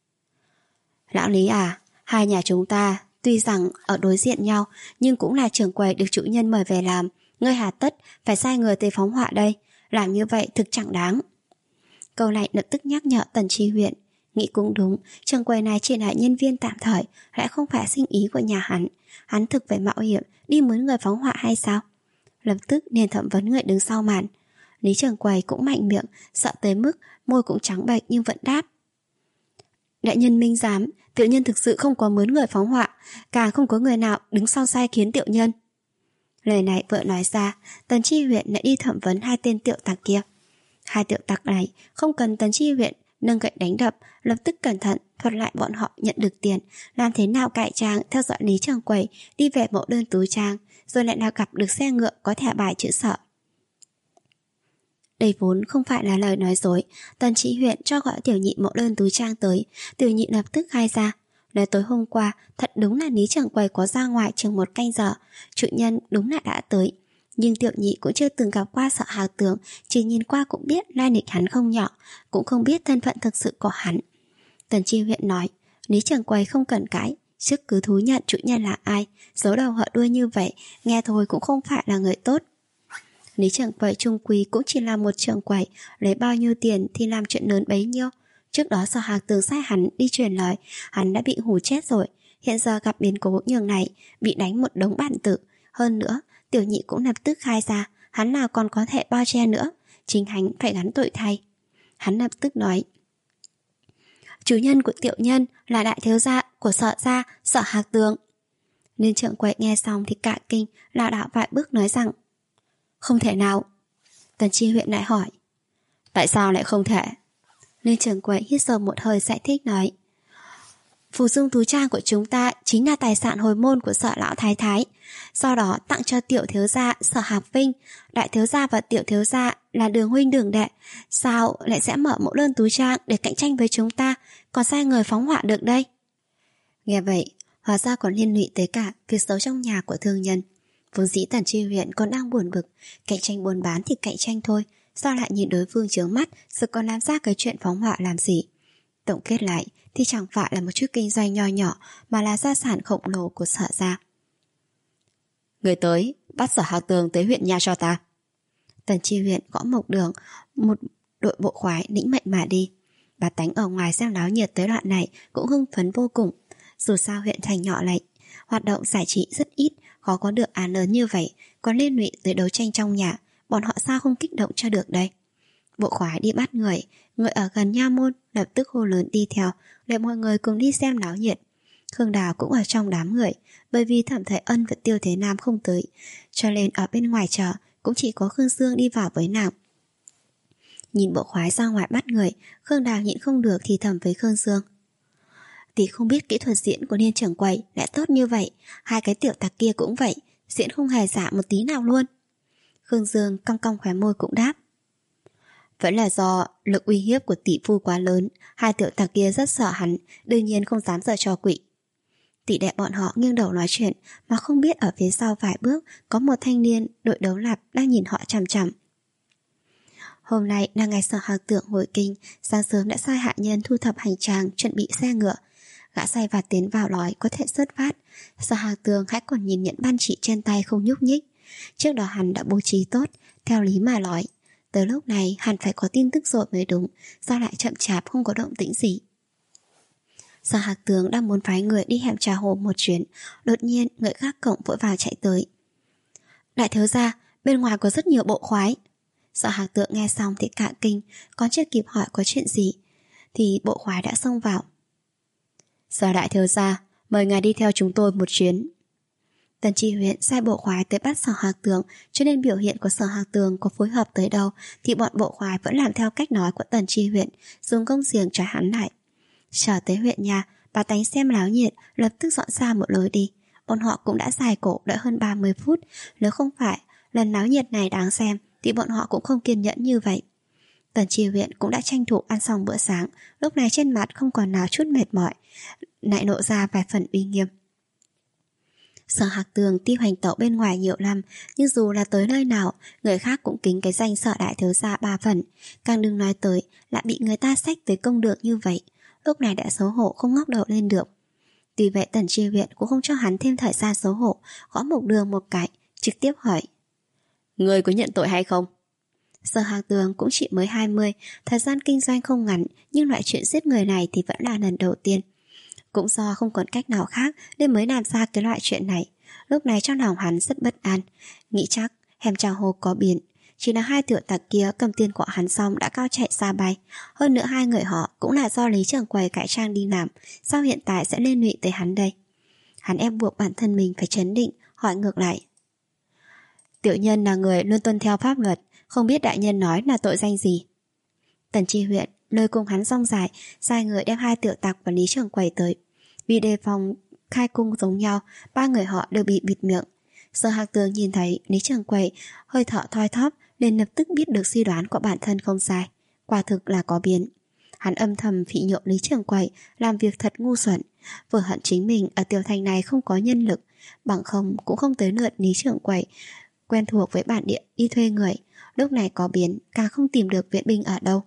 Speaker 1: Lão Lý à, hai nhà chúng ta tuy rằng ở đối diện nhau, nhưng cũng là Trường Quầy được chủ nhân mời về làm. Ngươi hà tất phải sai người tới phóng họa đây, làm như vậy thực chẳng đáng. Câu này lập tức nhắc nhở Tần Chi Huyện. Nghĩ cũng đúng, Trường Quầy này chỉ là nhân viên tạm thời, lại không phải sinh ý của nhà hắn. Hắn thực phải mạo hiểm đi mướn người phóng họa hay sao? Lập tức liền thẩm vấn người đứng sau màn. Lý Trường Quầy cũng mạnh miệng, sợ tới mức môi cũng trắng bệch nhưng vẫn đáp: Đại nhân Minh Giám, tiểu nhân thực sự không có mướn người phóng họa, càng không có người nào đứng sau sai khiến tiểu nhân. Lời này vợ nói ra, Tần Chi Huyện lại đi thẩm vấn hai tên tiểu tặc kia. Hai tiểu tặc này không cần Tần Chi Huyện nâng gậy đánh đập, lập tức cẩn thận thuật lại bọn họ nhận được tiền, làm thế nào cải trang theo dõi Lý Trường Quầy đi về mộ đơn Tú Trang, rồi lại nào gặp được xe ngựa có thẻ bài chữ Sở. Đây vốn không phải là lời nói dối. Tần Chi Huyện cho gọi tiểu nhị mộ đơn Tú Trang tới. Tiểu nhị lập tức khai ra, nói tối hôm qua thật đúng là Lý Trường Quầy có ra ngoài chừng một canh giờ, chủ nhân đúng là đã tới. Nhưng Tiểu Nhị cũng chưa từng gặp qua Sở Hạc Tường, chỉ nhìn qua cũng biết lai lịch hắn không nhỏ, cũng không biết thân phận thực sự của hắn. Tần Chi Huyện nói, Lý trưởng quầy không cần cãi, trước cứ thú nhận chủ nhân là ai, giấu đầu hở đuôi như vậy, nghe thôi cũng không phải là người tốt. Lý trưởng quầy trung quý cũng chỉ là một trưởng quầy, lấy bao nhiêu tiền thì làm chuyện lớn bấy nhiêu. Trước đó Sở Hạc Tường sai hắn đi truyền lời, hắn đã bị hù chết rồi. Hiện giờ gặp biến cố nhường này, bị đánh một đống bản tử. Hơn nữa, Tiểu Nhị cũng lập tức khai ra, hắn nào còn có thể bao che nữa, chính hắn phải gánh tội thay. Hắn lập tức nói, chủ nhân của Tiểu nhân là đại thiếu gia của Sở gia, Sở Hạc Tường. Nên trưởng quầy nghe xong thì cả kinh, lảo đảo vài bước nói rằng, không thể nào. Tần Chi Huyện lại hỏi, tại sao lại không thể? Nên trưởng quầy hít sâu một hơi giải thích nói, phù dung tú trang của chúng ta chính là tài sản hồi môn của Sở lão thái thái, sau đó tặng cho tiểu thiếu gia Sở Hạc Vinh. Đại thiếu gia và tiểu thiếu gia là đường huynh đường đệ, sao lại sẽ mở mẫu đơn tú trang để cạnh tranh với chúng ta, còn sai người phóng hỏa được đây? Nghe vậy, hóa ra còn liên lụy tới cả việc xấu trong nhà của thương nhân. Vốn dĩ Tần Chi Huyện còn đang buồn bực, cạnh tranh buôn bán thì cạnh tranh thôi, sao lại nhìn đối phương chướng mắt rồi còn làm ra cái chuyện phóng hỏa làm gì? Tổng kết lại thì chẳng phải là một chút kinh doanh nho nhỏ, mà là gia sản khổng lồ của Sở gia. Người tới, bắt Sở Hạc Tường tới huyện nha cho ta. Tần Chi Huyện gõ mộc đường, một đội bộ khoái lĩnh mệnh mà đi. Bà tánh ở ngoài xem náo nhiệt tới đoạn này cũng hưng phấn vô cùng. Dù sao huyện thành nhỏ này, hoạt động giải trí rất ít, khó có được án lớn như vậy, còn liên lụy tới đấu tranh trong nhà, bọn họ sao không kích động cho được đây? Bộ khoái đi bắt người, người ở gần nha môn lập tức hô lớn đi theo, để mọi người cùng đi xem náo nhiệt. Khương Đào cũng ở trong đám người, bởi vì Thẩm Thái Ân và Tiêu Thế Nam không tới, cho nên ở bên ngoài chợ cũng chỉ có Khương Dương đi vào với nàng. Nhìn bộ khoái ra ngoài bắt người, Khương Đào nhịn không được thì thầm với Khương Dương, tỷ không biết kỹ thuật diễn của Niên trưởng quầy lại tốt như vậy, hai cái tiểu tặc kia cũng vậy, diễn không hề giả một tí nào luôn. Khương Dương cong cong khóe môi cũng đáp, vẫn là do lực uy hiếp của tỷ phu quá lớn, hai tiểu tặc kia rất sợ hắn, đương nhiên không dám giở trò quỷ. Tỷ đệ bọn họ nghiêng đầu nói chuyện, mà không biết ở phía sau vài bước có một thanh niên đội đấu lạp đang nhìn họ chằm chằm. Hôm nay là ngày Sở Hạc Tường hồi kinh, sáng sớm đã sai hạ nhân thu thập hành trang, chuẩn bị xe ngựa. Gã sai vặt tiến vào nói có thể xuất phát. Sở Hạc Tường hãy còn nhìn nhận ban chỉ trên tay không nhúc nhích. Trước đó hắn đã bố trí tốt, theo lý mà nói, tới lúc này hẳn phải có tin tức rồi mới đúng, sao lại chậm chạp không có động tĩnh gì. Sở Hạc Tường đang muốn phái người đi hẻm trà hồ một chuyến, đột nhiên người gác cổng vội vào chạy tới. Đại thiếu gia, bên ngoài có rất nhiều bộ khoái. Sở Hạc Tường nghe xong thì cả kinh, còn chưa kịp hỏi có chuyện gì thì bộ khoái đã xông vào. Sở đại thiếu gia, mời ngài đi theo chúng tôi một chuyến. Tần Chi Huyện sai bộ khoái tới bắt Sở Hạc Tường, cho nên biểu hiện của Sở Hạc Tường có phối hợp tới đâu thì bọn bộ khoái vẫn làm theo cách nói của Tần Chi Huyện, dùng công xiềng trói hắn lại. Trở tới huyện nhà, bà tánh xem náo nhiệt, lập tức dọn ra một lối đi. Bọn họ cũng đã dài cổ đợi hơn ba mươi phút, nếu không phải lần náo nhiệt này đáng xem thì bọn họ cũng không kiên nhẫn như vậy. Tần Chi Huyện cũng đã tranh thủ ăn xong bữa sáng, lúc này trên mặt không còn nào chút mệt mỏi, lại lộ ra vài phần uy nghiêm. Sở Hạc Tường tuy hành tẩu bên ngoài nhiều năm, nhưng dù là tới nơi nào, người khác cũng kính cái danh Sở đại thiếu gia ba phần, càng đừng nói tới lại bị người ta xách tới công đường như vậy. Lúc này đã xấu hổ không ngóc đầu lên được. Tuy vậy Tần Chi Huyện cũng không cho hắn thêm thời gian xấu hổ, gõ một đường một cái, trực tiếp hỏi, người có nhận tội hay không? Sở Hạc Tường cũng chỉ mới hai mươi, thời gian kinh doanh không ngắn, nhưng loại chuyện giết người này thì vẫn là lần đầu tiên. Cũng do không còn cách nào khác nên mới làm ra cái loại chuyện này. Lúc này trong lòng hắn rất bất an, nghĩ chắc hẻm trà hồ có biển, chỉ là hai tiểu tặc kia cầm tiền của hắn xong đã cao chạy xa bay. Hơn nữa hai người họ cũng là do Lý trưởng quầy cải trang đi làm, sao hiện tại sẽ liên lụy tới hắn đây? Hắn ép buộc bản thân mình phải trấn định, hỏi ngược lại, tiểu nhân là người luôn tuân theo pháp luật, không biết đại nhân nói là tội danh gì? Tần Chi Huyện lời cùng hắn rong dài, sai người đem hai tiểu tặc và Lý trưởng quầy tới. Vì đề phòng khai cung giống nhau, ba người họ đều bị bịt miệng. Sở Hạc Tường nhìn thấy Lý trưởng quầy hơi thở thoi thóp, nên lập tức biết được suy đoán của bản thân không sai, quả thực là có biến. Hắn âm thầm phỉ nhổ Lý trưởng quầy làm việc thật ngu xuẩn, vừa hận chính mình ở tiểu thành này không có nhân lực, bằng không cũng không tới lượt Lý trưởng quầy quen thuộc với bản địa đi thuê người, lúc này có biến, càng không tìm được viện binh ở đâu.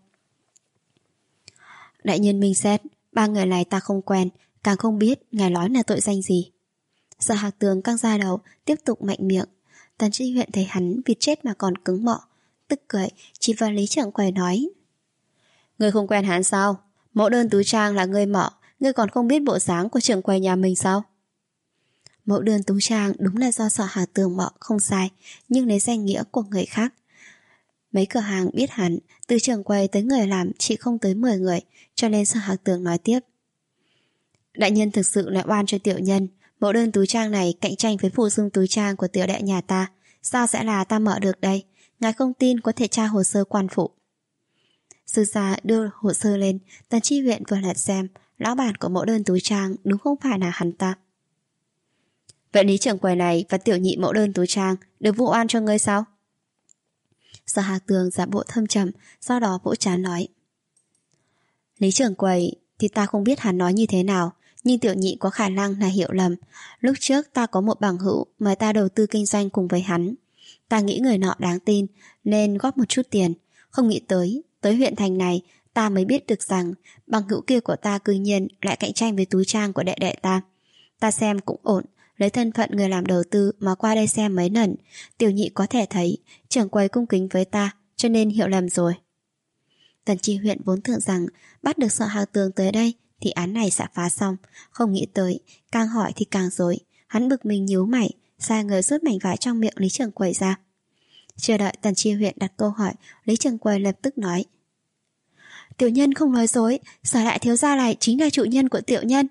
Speaker 1: Đại nhân minh xét, ba người này ta không quen, càng không biết ngài nói là tội danh gì. Sở Hạc Tường căng ra đầu, tiếp tục mạnh miệng. Tần Chi Huyện thấy hắn vịt chết mà còn cứng mọ, tức cười, chỉ vào Lý Trưởng Quầy nói: Ngươi không quen hắn sao? Mẫu đơn tú trang là ngươi mọ, ngươi còn không biết bộ dáng của trưởng quầy nhà mình sao? Mẫu đơn tú trang đúng là do Sở Hạc Tường mọ không sai, nhưng lấy danh nghĩa của người khác. Mấy cửa hàng biết hắn, từ trưởng quầy tới người làm chỉ không tới mười người, cho nên Sở Hạc Tường nói tiếp: Đại nhân thực sự lại oan cho tiểu nhân. Mẫu đơn tú trang này cạnh tranh với phù dung tú trang của tiểu đệ nhà ta, sao sẽ là ta mở được đây? Ngài không tin có thể tra hồ sơ quan phụ. Sư gia đưa hồ sơ lên, Tần Chi Huyện vừa lật xem, lão bản của mẫu đơn tú trang đúng không phải là hắn ta. Vậy Lý trưởng quầy này và tiểu nhị mẫu đơn tú trang được vụ oan cho ngươi sao? Sở Hạc Tường giả bộ thâm trầm, sau đó vỗ trán nói: Lý trưởng quầy thì ta không biết hắn nói như thế nào, nhưng tiểu nhị có khả năng là hiểu lầm. Lúc trước ta có một bằng hữu mời ta đầu tư kinh doanh cùng với hắn. Ta nghĩ người nọ đáng tin nên góp một chút tiền. Không nghĩ tới, tới huyện thành này ta mới biết được rằng bằng hữu kia của ta cư nhiên lại cạnh tranh với túi trang của đệ đệ ta. Ta xem cũng ổn, lấy thân phận người làm đầu tư mà qua đây xem mấy lần. Tiểu nhị có thể thấy trưởng quầy cung kính với ta, cho nên hiểu lầm rồi. Tần Chi Huyện vốn tưởng rằng bắt được Sở Hạc Tường tới đây thì án này sẽ phá xong, không nghĩ tới càng hỏi thì càng rối. Hắn bực mình nhíu mày, sai người rút mảnh vải trong miệng Lý trưởng quầy ra. Chưa đợi Tần Chi Huyện đặt câu hỏi, Lý trưởng quầy lập tức nói: Tiểu nhân không nói dối, Sở đại thiếu gia này chính là chủ nhân của tiểu nhân.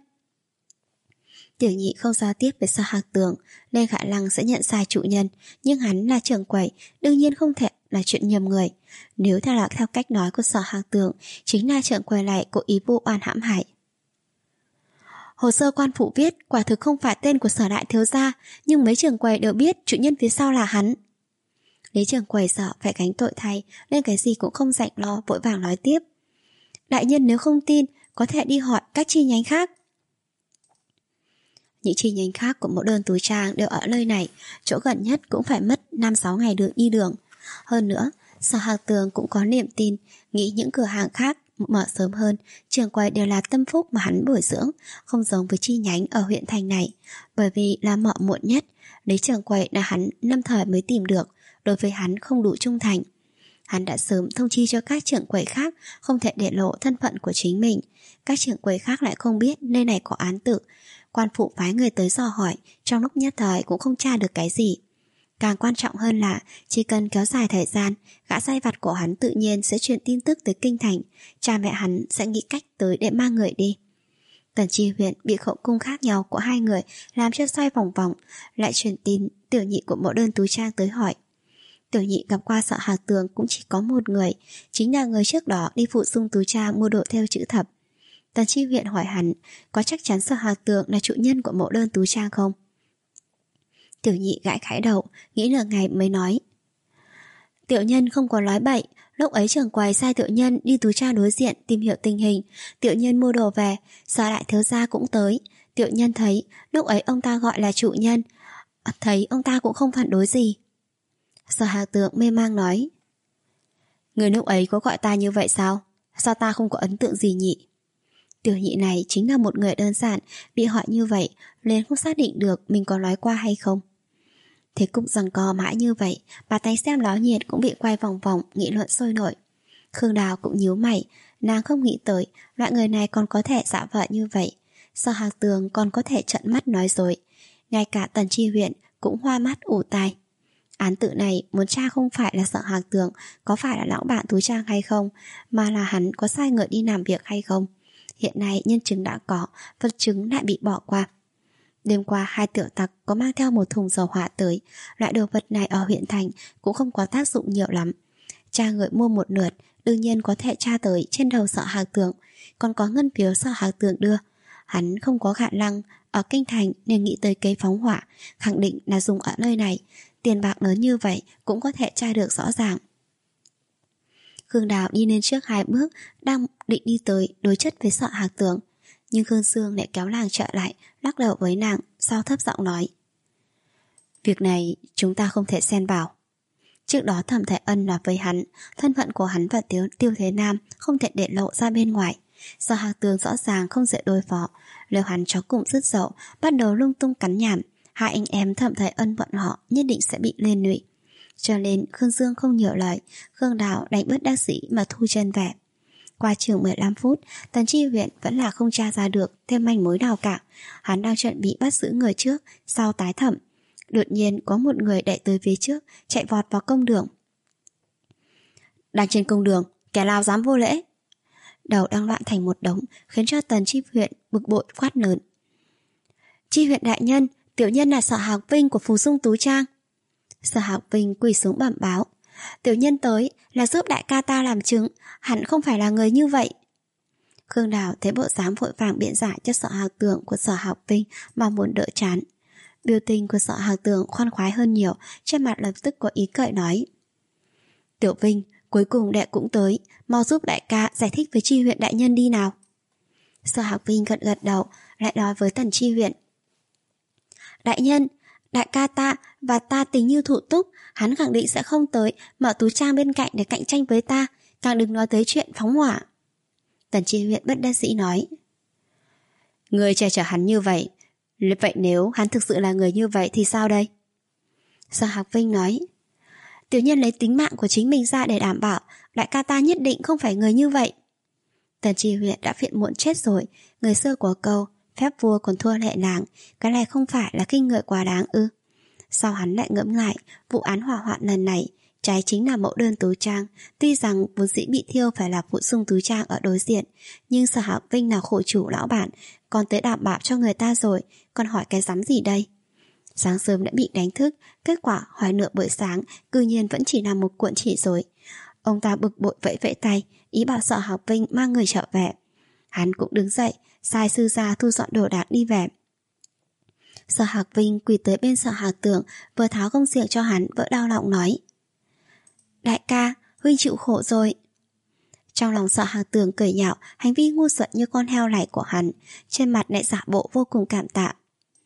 Speaker 1: Tiểu nhị không giao tiếp với Sở Hạc Tường nên khả năng sẽ nhận sai chủ nhân, nhưng hắn là trưởng quầy, đương nhiên không thể là chuyện nhầm người. Nếu theo là theo cách nói của Sở Hạc Tường, chính là trưởng quầy này cố ý vu oan hãm hại. Hồ sơ quan phụ viết quả thực không phải tên của Sở đại thiếu gia, nhưng mấy trưởng quầy đều biết chủ nhân phía sau là hắn. Lý trưởng quầy sợ phải gánh tội thay nên cái gì cũng không rảnh lo, vội vàng nói tiếp: Đại nhân nếu không tin có thể đi hỏi các chi nhánh khác. Những chi nhánh khác của mẫu đơn túi trang đều ở nơi này, chỗ gần nhất cũng phải mất năm sáu ngày đường đi đường. Hơn nữa, Sở Hạc Tường cũng có niềm tin, nghĩ những cửa hàng khác mở sớm hơn, trưởng quầy đều là tâm phúc mà hắn bồi dưỡng, không giống với chi nhánh ở huyện thành này. Bởi vì là mở muộn nhất, lấy trưởng quầy là hắn năm thời mới tìm được, đối với hắn không đủ trung thành. Hắn đã sớm thông chi cho các trưởng quầy khác không thể để lộ thân phận của chính mình. Các trưởng quầy khác lại không biết nơi này có án tử. Quan phụ phái người tới dò hỏi, trong lúc nhất thời cũng không tra được cái gì. Càng quan trọng hơn là chỉ cần kéo dài thời gian, gã sai vặt của hắn tự nhiên sẽ truyền tin tức tới kinh thành. Cha mẹ hắn sẽ nghĩ cách tới để mang người đi. Tần Chi Huyện bị khẩu cung khác nhau của hai người làm cho xoay vòng vòng, lại truyền tin tiểu nhị của mẫu đơn túi trang tới hỏi. Tiểu nhị gặp qua Sở Hạc Tường cũng chỉ có một người, chính là người trước đó đi phụ dung túi trang mua đồ theo chữ thập. Tần Chi Huyện hỏi hắn có chắc chắn Sở Hạc Tường là chủ nhân của mẫu đơn túi trang không. Tiểu nhị gãi khái đầu, nghĩ nửa ngày mới nói: Tiểu nhân không có nói bậy, lúc ấy trưởng quầy sai tiểu nhân đi túi trang đối diện tìm hiểu tình hình. Tiểu nhân mua đồ về, Sở đại thiếu gia cũng tới. Tiểu nhân thấy lúc ấy ông ta gọi là chủ nhân, thấy ông ta cũng không phản đối gì. Sở Hạc Tường mê mang nói: Người lúc ấy có gọi ta như vậy sao? Sao ta không có ấn tượng gì nhỉ? Tiểu nhị này chính là một người đơn giản, bị hỏi như vậy nên không xác định được mình có nói qua hay không. Thế cục giằng co mãi như vậy, bà tay xem láo nhiệt cũng bị quay vòng vòng, nghị luận sôi nổi. Khương Đào cũng nhíu mày, nàng không nghĩ tới loại người này còn có thể giả vợ như vậy. Sở Hạc Tường còn có thể trợn mắt nói dối, ngay cả Tần Chi Huyện cũng hoa mắt ủ tai. Án tự này muốn tra không phải là Sở Hạc Tường có phải là lão bạn túi trang hay không, mà là hắn có sai người đi làm việc hay không. Hiện nay nhân chứng đã có, vật chứng lại bị bỏ qua. Đêm qua hai tiểu tặc có mang theo một thùng dầu hỏa tới. Loại đồ vật này ở huyện thành cũng không có tác dụng nhiều lắm. Cha người mua một lượt, đương nhiên có thể tra tới trên đầu Sở Hạc Tường. Còn có ngân phiếu Sở Hạc Tường đưa. Hắn không có khả năng ở kinh thành nên nghĩ tới kế phóng hỏa, khẳng định là dùng ở nơi này. Tiền bạc lớn như vậy cũng có thể tra được rõ ràng. Khương Đào đi lên trước hai bước, đang định đi tới đối chất với Sở Hạc Tường, nhưng Khương Sương lại kéo nàng trở lại, lắc đầu với nàng, sau thấp giọng nói: Việc này chúng ta không thể xen vào. Trước đó Thẩm Thái Ân nói với hắn, thân phận của hắn và Tiêu, Tiêu Thế Nam không thể để lộ ra bên ngoài. Do Hạc Tường rõ ràng không dễ đối phó, nếu hắn chó cùng dứt dậu, bắt đầu lung tung cắn nhảm, hai anh em Thẩm Thái Ân bọn họ nhất định sẽ bị liên lụy. Cho nên Khương Dương không nhiều lời, Khương Đào đành bất đắc dĩ mà thu chân về. Qua chừng mười lăm phút, Tần Chi Huyện vẫn là không tra ra được thêm manh mối nào cả. Hắn đang chuẩn bị bắt giữ người trước, sau tái thẩm. Đột nhiên có một người đẩy tới phía trước, chạy vọt vào công đường. Đang trên công đường, kẻ nào dám vô lễ? Đầu đang loạn thành một đống, khiến cho Tần Chi Huyện bực bội quát lớn. Chi Huyện đại nhân, tiểu nhân là Sở Hạc Vinh của Phù Dung Tú Trang. Sở Hạc Vinh quỳ xuống bẩm báo. Tiểu nhân tới là giúp đại ca ta làm chứng, hẳn không phải là người như vậy. Khương Đào thấy bộ dáng vội vàng biện giải cho Sở Hạc Tường của Sở Hạc Vinh mà muốn đỡ chán. Biểu tình của Sở Hạc Tường khoan khoái hơn nhiều, trên mặt lập tức có ý cởi nói. Tiểu Vinh, cuối cùng đệ cũng tới, mau giúp đại ca giải thích với Chi Huyện đại nhân đi nào. Sở Hạc Vinh gật gật đầu, lại nói với Tần Chi Huyện. Đại nhân, đại ca ta và ta tình như thủ túc, hắn khẳng định sẽ không tới mở tú trang bên cạnh để cạnh tranh với ta, càng đừng nói tới chuyện phóng hỏa. Tần Chi Huyện bất đắc dĩ nói. Người che chở hắn như vậy, vậy nếu hắn thực sự là người như vậy thì sao đây? Sở Hạc Vinh nói. Tiểu nhân lấy tính mạng của chính mình ra để đảm bảo đại ca ta nhất định không phải người như vậy. Tần Chi Huyện đã phiền muộn chết rồi. Người xưa có câu phép vua còn thua lệ làng, cái này không phải là khinh người quá đáng ư? Sau hắn lại ngẫm lại, vụ án hỏa hoạn lần này cháy chính là mẫu đơn tú trang. Tuy rằng vốn dĩ bị thiêu phải là Phù Dung Tú Trang ở đối diện, nhưng Sở Hạc Vinh là khổ chủ lão bản, còn tới đảm bảo cho người ta rồi, còn hỏi cái rắm gì đây? Sáng sớm đã bị đánh thức, kết quả hỏi nửa buổi sáng cư nhiên vẫn chỉ là một cuộn chỉ rối. Ông ta bực bội vẫy vẫy tay, ý bảo Sở Hạc Vinh mang người trở về. Hắn cũng đứng dậy, sai sư gia thu dọn đồ đạc đi về. Sở Hạc Vinh quỳ tới bên Sở Hạc Tường, vừa tháo gông xiềng cho hắn, vỡ đau lòng nói. Đại ca, huynh chịu khổ rồi. Trong lòng Sở Hạc Tường cười nhạo hành vi ngu xuẩn như con heo này của hắn, trên mặt lại giả bộ vô cùng cảm tạ.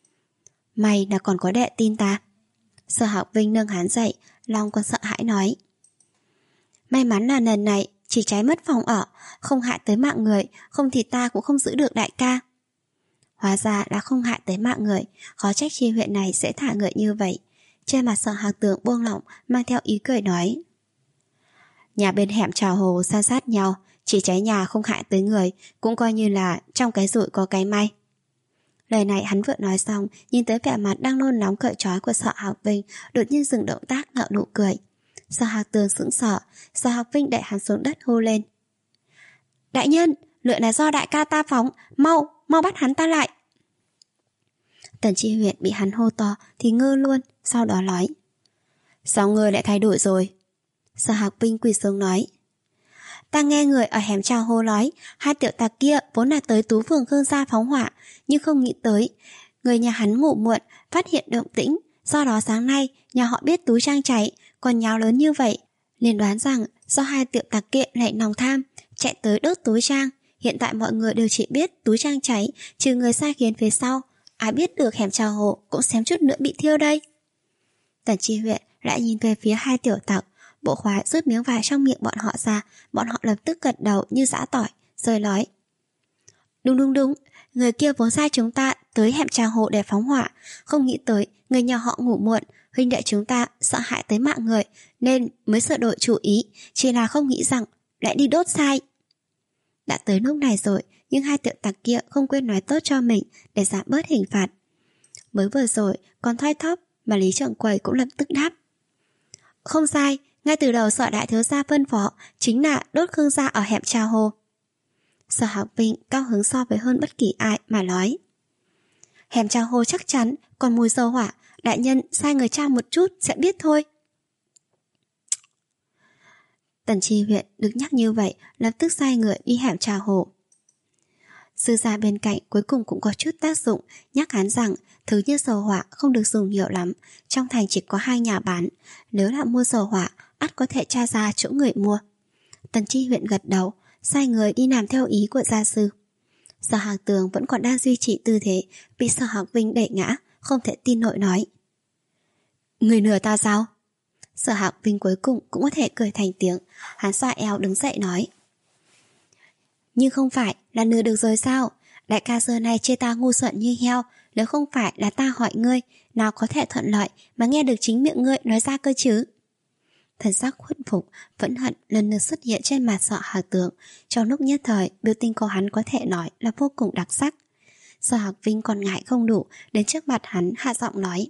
Speaker 1: May là còn có đệ tin ta. Sở Hạc Vinh nâng hắn dậy, lòng còn sợ hãi nói. May mắn là lần này chỉ cháy mất phòng ở, không hại tới mạng người, không thì ta cũng không giữ được đại ca. Hóa ra đã không hại tới mạng người, khó trách Chi Huyện này sẽ thả người như vậy. Trên mặt Sở Hạc Tường buông lỏng, mang theo ý cười nói. Nhà bên hẻm Trào Hồ san sát nhau, chỉ cháy nhà không hại tới người, cũng coi như là trong cái rủi có cái may. Lời này hắn vừa nói xong, nhìn tới vẻ mặt đang nôn nóng cởi trói của Sở Hạc Vinh, đột nhiên dừng động tác nở nụ cười. Sở Hạc Tường sững sờ, Sở Hạc Vinh đẩy hắn xuống đất hô lên. Đại nhân, lửa là do đại ca ta phóng, mau, mau bắt hắn ta lại. Tần Chi Huyện bị hắn hô to thì ngơ luôn, sau đó nói. Sao ngươi lại thay đổi rồi? Sở Hạc Vinh quỳ xuống nói. Ta nghe người ở hẻm Trào Hồ nói, hai tiểu tặc kia vốn là tới Tú Phường Khương gia phóng hỏa, nhưng không nghĩ tới người nhà hắn ngủ muộn, phát hiện động tĩnh, do đó sáng nay nhà họ biết Tú Trang cháy, còn nháo lớn như vậy, liền đoán rằng do hai tiểu tặc kia lại lòng tham, chạy tới đốt Tú Trang. Hiện tại mọi người đều chỉ biết Tú Trang cháy, trừ người sai khiến phía sau, ai biết được hẻm Trào Hồ cũng xém chút nữa bị thiêu đây. Tần Chi Huyện lại nhìn về phía hai tiểu tặc, bộ khoái rút miếng vải trong miệng bọn họ ra, bọn họ lập tức gật đầu như giã tỏi, rồi nói. Đúng đúng đúng, người kia vốn sai chúng ta tới hẻm Trào Hồ để phóng hỏa, không nghĩ tới người nhà họ ngủ muộn, huynh đệ chúng ta sợ hại tới mạng người, nên mới sửa đổi chủ ý, chỉ là không nghĩ rằng lại đi đốt sai. Đã tới lúc này rồi, nhưng hai tiểu tặc kia không quên nói tốt cho mình để giảm bớt hình phạt. Mới vừa rồi còn thoi thóp mà Lý Trưởng Quầy cũng lập tức đáp. Không sai, ngay từ đầu Sở đại thiếu gia phân phó chính là đốt Khương gia ở hẻm Trào Hồ. Sở Hạc Vinh cao hứng so với hơn bất kỳ ai mà nói. Hẻm Trào Hồ chắc chắn còn mùi dầu hỏa, đại nhân sai người tra một chút sẽ biết thôi. Tần Chi Huyện được nhắc như vậy, lập tức sai người đi hẻm Trào Hồ. Sư gia bên cạnh cuối cùng cũng có chút tác dụng, nhắc hắn rằng thứ như dầu hỏa không được dùng nhiều lắm, trong thành chỉ có hai nhà bán, nếu là mua dầu hỏa ắt có thể tra ra chỗ người mua. Tần Chi Huyện gật đầu, sai người đi làm theo ý của gia sư. Sở Hạc Tường vẫn còn đang duy trì tư thế, bị Sở Hạc Vinh đẩy ngã, không thể tin nổi nói. Người lừa ta sao? Sở Hạc Vinh cuối cùng cũng có thể cười thành tiếng. Hắn xoa eo đứng dậy nói: Nhưng không phải là lừa được rồi sao? Đại ca giờ này chê ta ngu xuẩn như heo. Nếu không phải là ta hỏi ngươi, nào có thể thuận lợi mà nghe được chính miệng ngươi nói ra cơ chứ? Thần sắc khuất phục, phẫn hận lần lượt xuất hiện trên mặt Sở Hạc Tường. Trong lúc nhất thời, biểu tình của hắn có thể nói là vô cùng đặc sắc. Sở Hạc Vinh còn ngại không đủ, đến trước mặt hắn hạ giọng nói: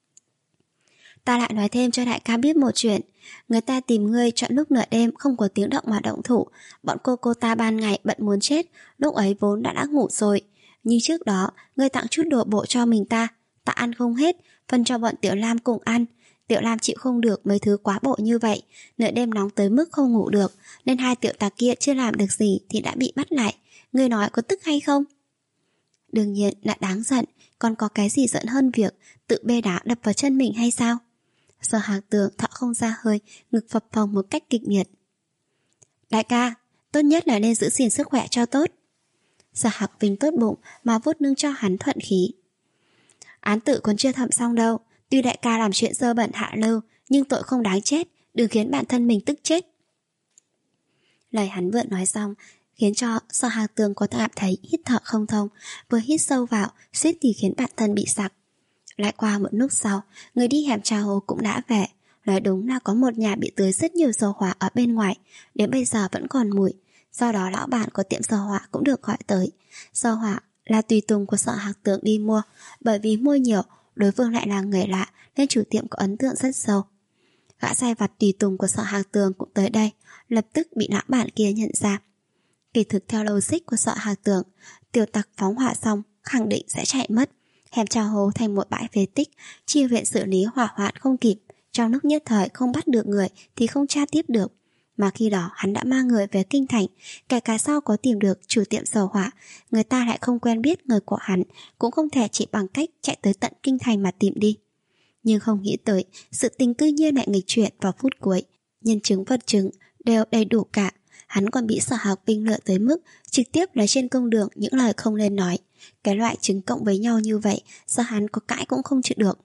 Speaker 1: Ta lại nói thêm cho đại ca biết một chuyện. Người ta tìm ngươi chọn lúc nửa đêm không có tiếng động mà động thủ. Bọn cô cô ta ban ngày bận muốn chết, lúc ấy vốn đã đã ngủ rồi. Như trước đó, ngươi tặng chút đồ bộ cho mình ta, ta ăn không hết, phân cho bọn Tiểu Lam cùng ăn. Tiểu Lam chịu không được mấy thứ quá bộ như vậy, nửa đêm nóng tới mức không ngủ được, nên hai tiểu tặc kia chưa làm được gì thì đã bị bắt lại. Ngươi nói có tức hay không? Đương nhiên là đáng giận, còn có cái gì giận hơn việc tự bê đá đập vào chân mình hay sao? Sở Hạc Tường thở không ra hơi, ngực phập phồng một cách kịch liệt. Đại ca, tốt nhất là nên giữ gìn sức khỏe cho tốt. Sở Hạc Vinh tốt bụng mà vuốt lưng cho hắn thuận khí. Án tử còn chưa thẩm xong đâu. Tuy đại ca làm chuyện dơ bẩn hạ lưu, nhưng tội không đáng chết, đừng khiến bản thân mình tức chết. Lời hắn vừa nói xong khiến cho Sở Hạc Tường có cảm thấy hít thở không thông, vừa hít sâu vào suýt thì khiến bản thân bị sặc. Lại qua một lúc sau, người đi hẻm trà hồ cũng đã về. Nói đúng là có một nhà bị tưới rất nhiều dầu hỏa ở bên ngoài, đến bây giờ vẫn còn mùi. Do đó lão bản của tiệm dầu hỏa cũng được gọi tới. Dầu hỏa là tùy tùng của Sở Hạc Tường đi mua, bởi vì mua nhiều, đối phương lại là người lạ nên chủ tiệm có ấn tượng rất sâu. Gã sai vặt tùy tùng của Sở Hạc Tường cũng tới đây, lập tức bị lão bản kia nhận ra. Kỳ thực theo logic của Sở Hạc Tường, tiểu tặc phóng hỏa xong khẳng định sẽ chạy mất. Hẻm trà hồ thành một bãi phế tích, chi viện xử lý hỏa hoạn không kịp, trong lúc nhất thời không bắt được người thì không tra tiếp được. Mà khi đó hắn đã mang người về kinh thành, kể cả sau có tìm được chủ tiệm dầu hỏa, người ta lại không quen biết người của hắn, cũng không thể chỉ bằng cách chạy tới tận kinh thành mà tìm đi. Nhưng không nghĩ tới, sự tình cư nhiên lại nghịch chuyển vào phút cuối. Nhân chứng vật chứng đều đầy đủ cả. Hắn còn bị Sở Hạc Vinh lựa tới mức trực tiếp lấy trên công đường những lời không nên nói. Cái loại chứng cộng với nhau như vậy, do hắn có cãi cũng không chịu được.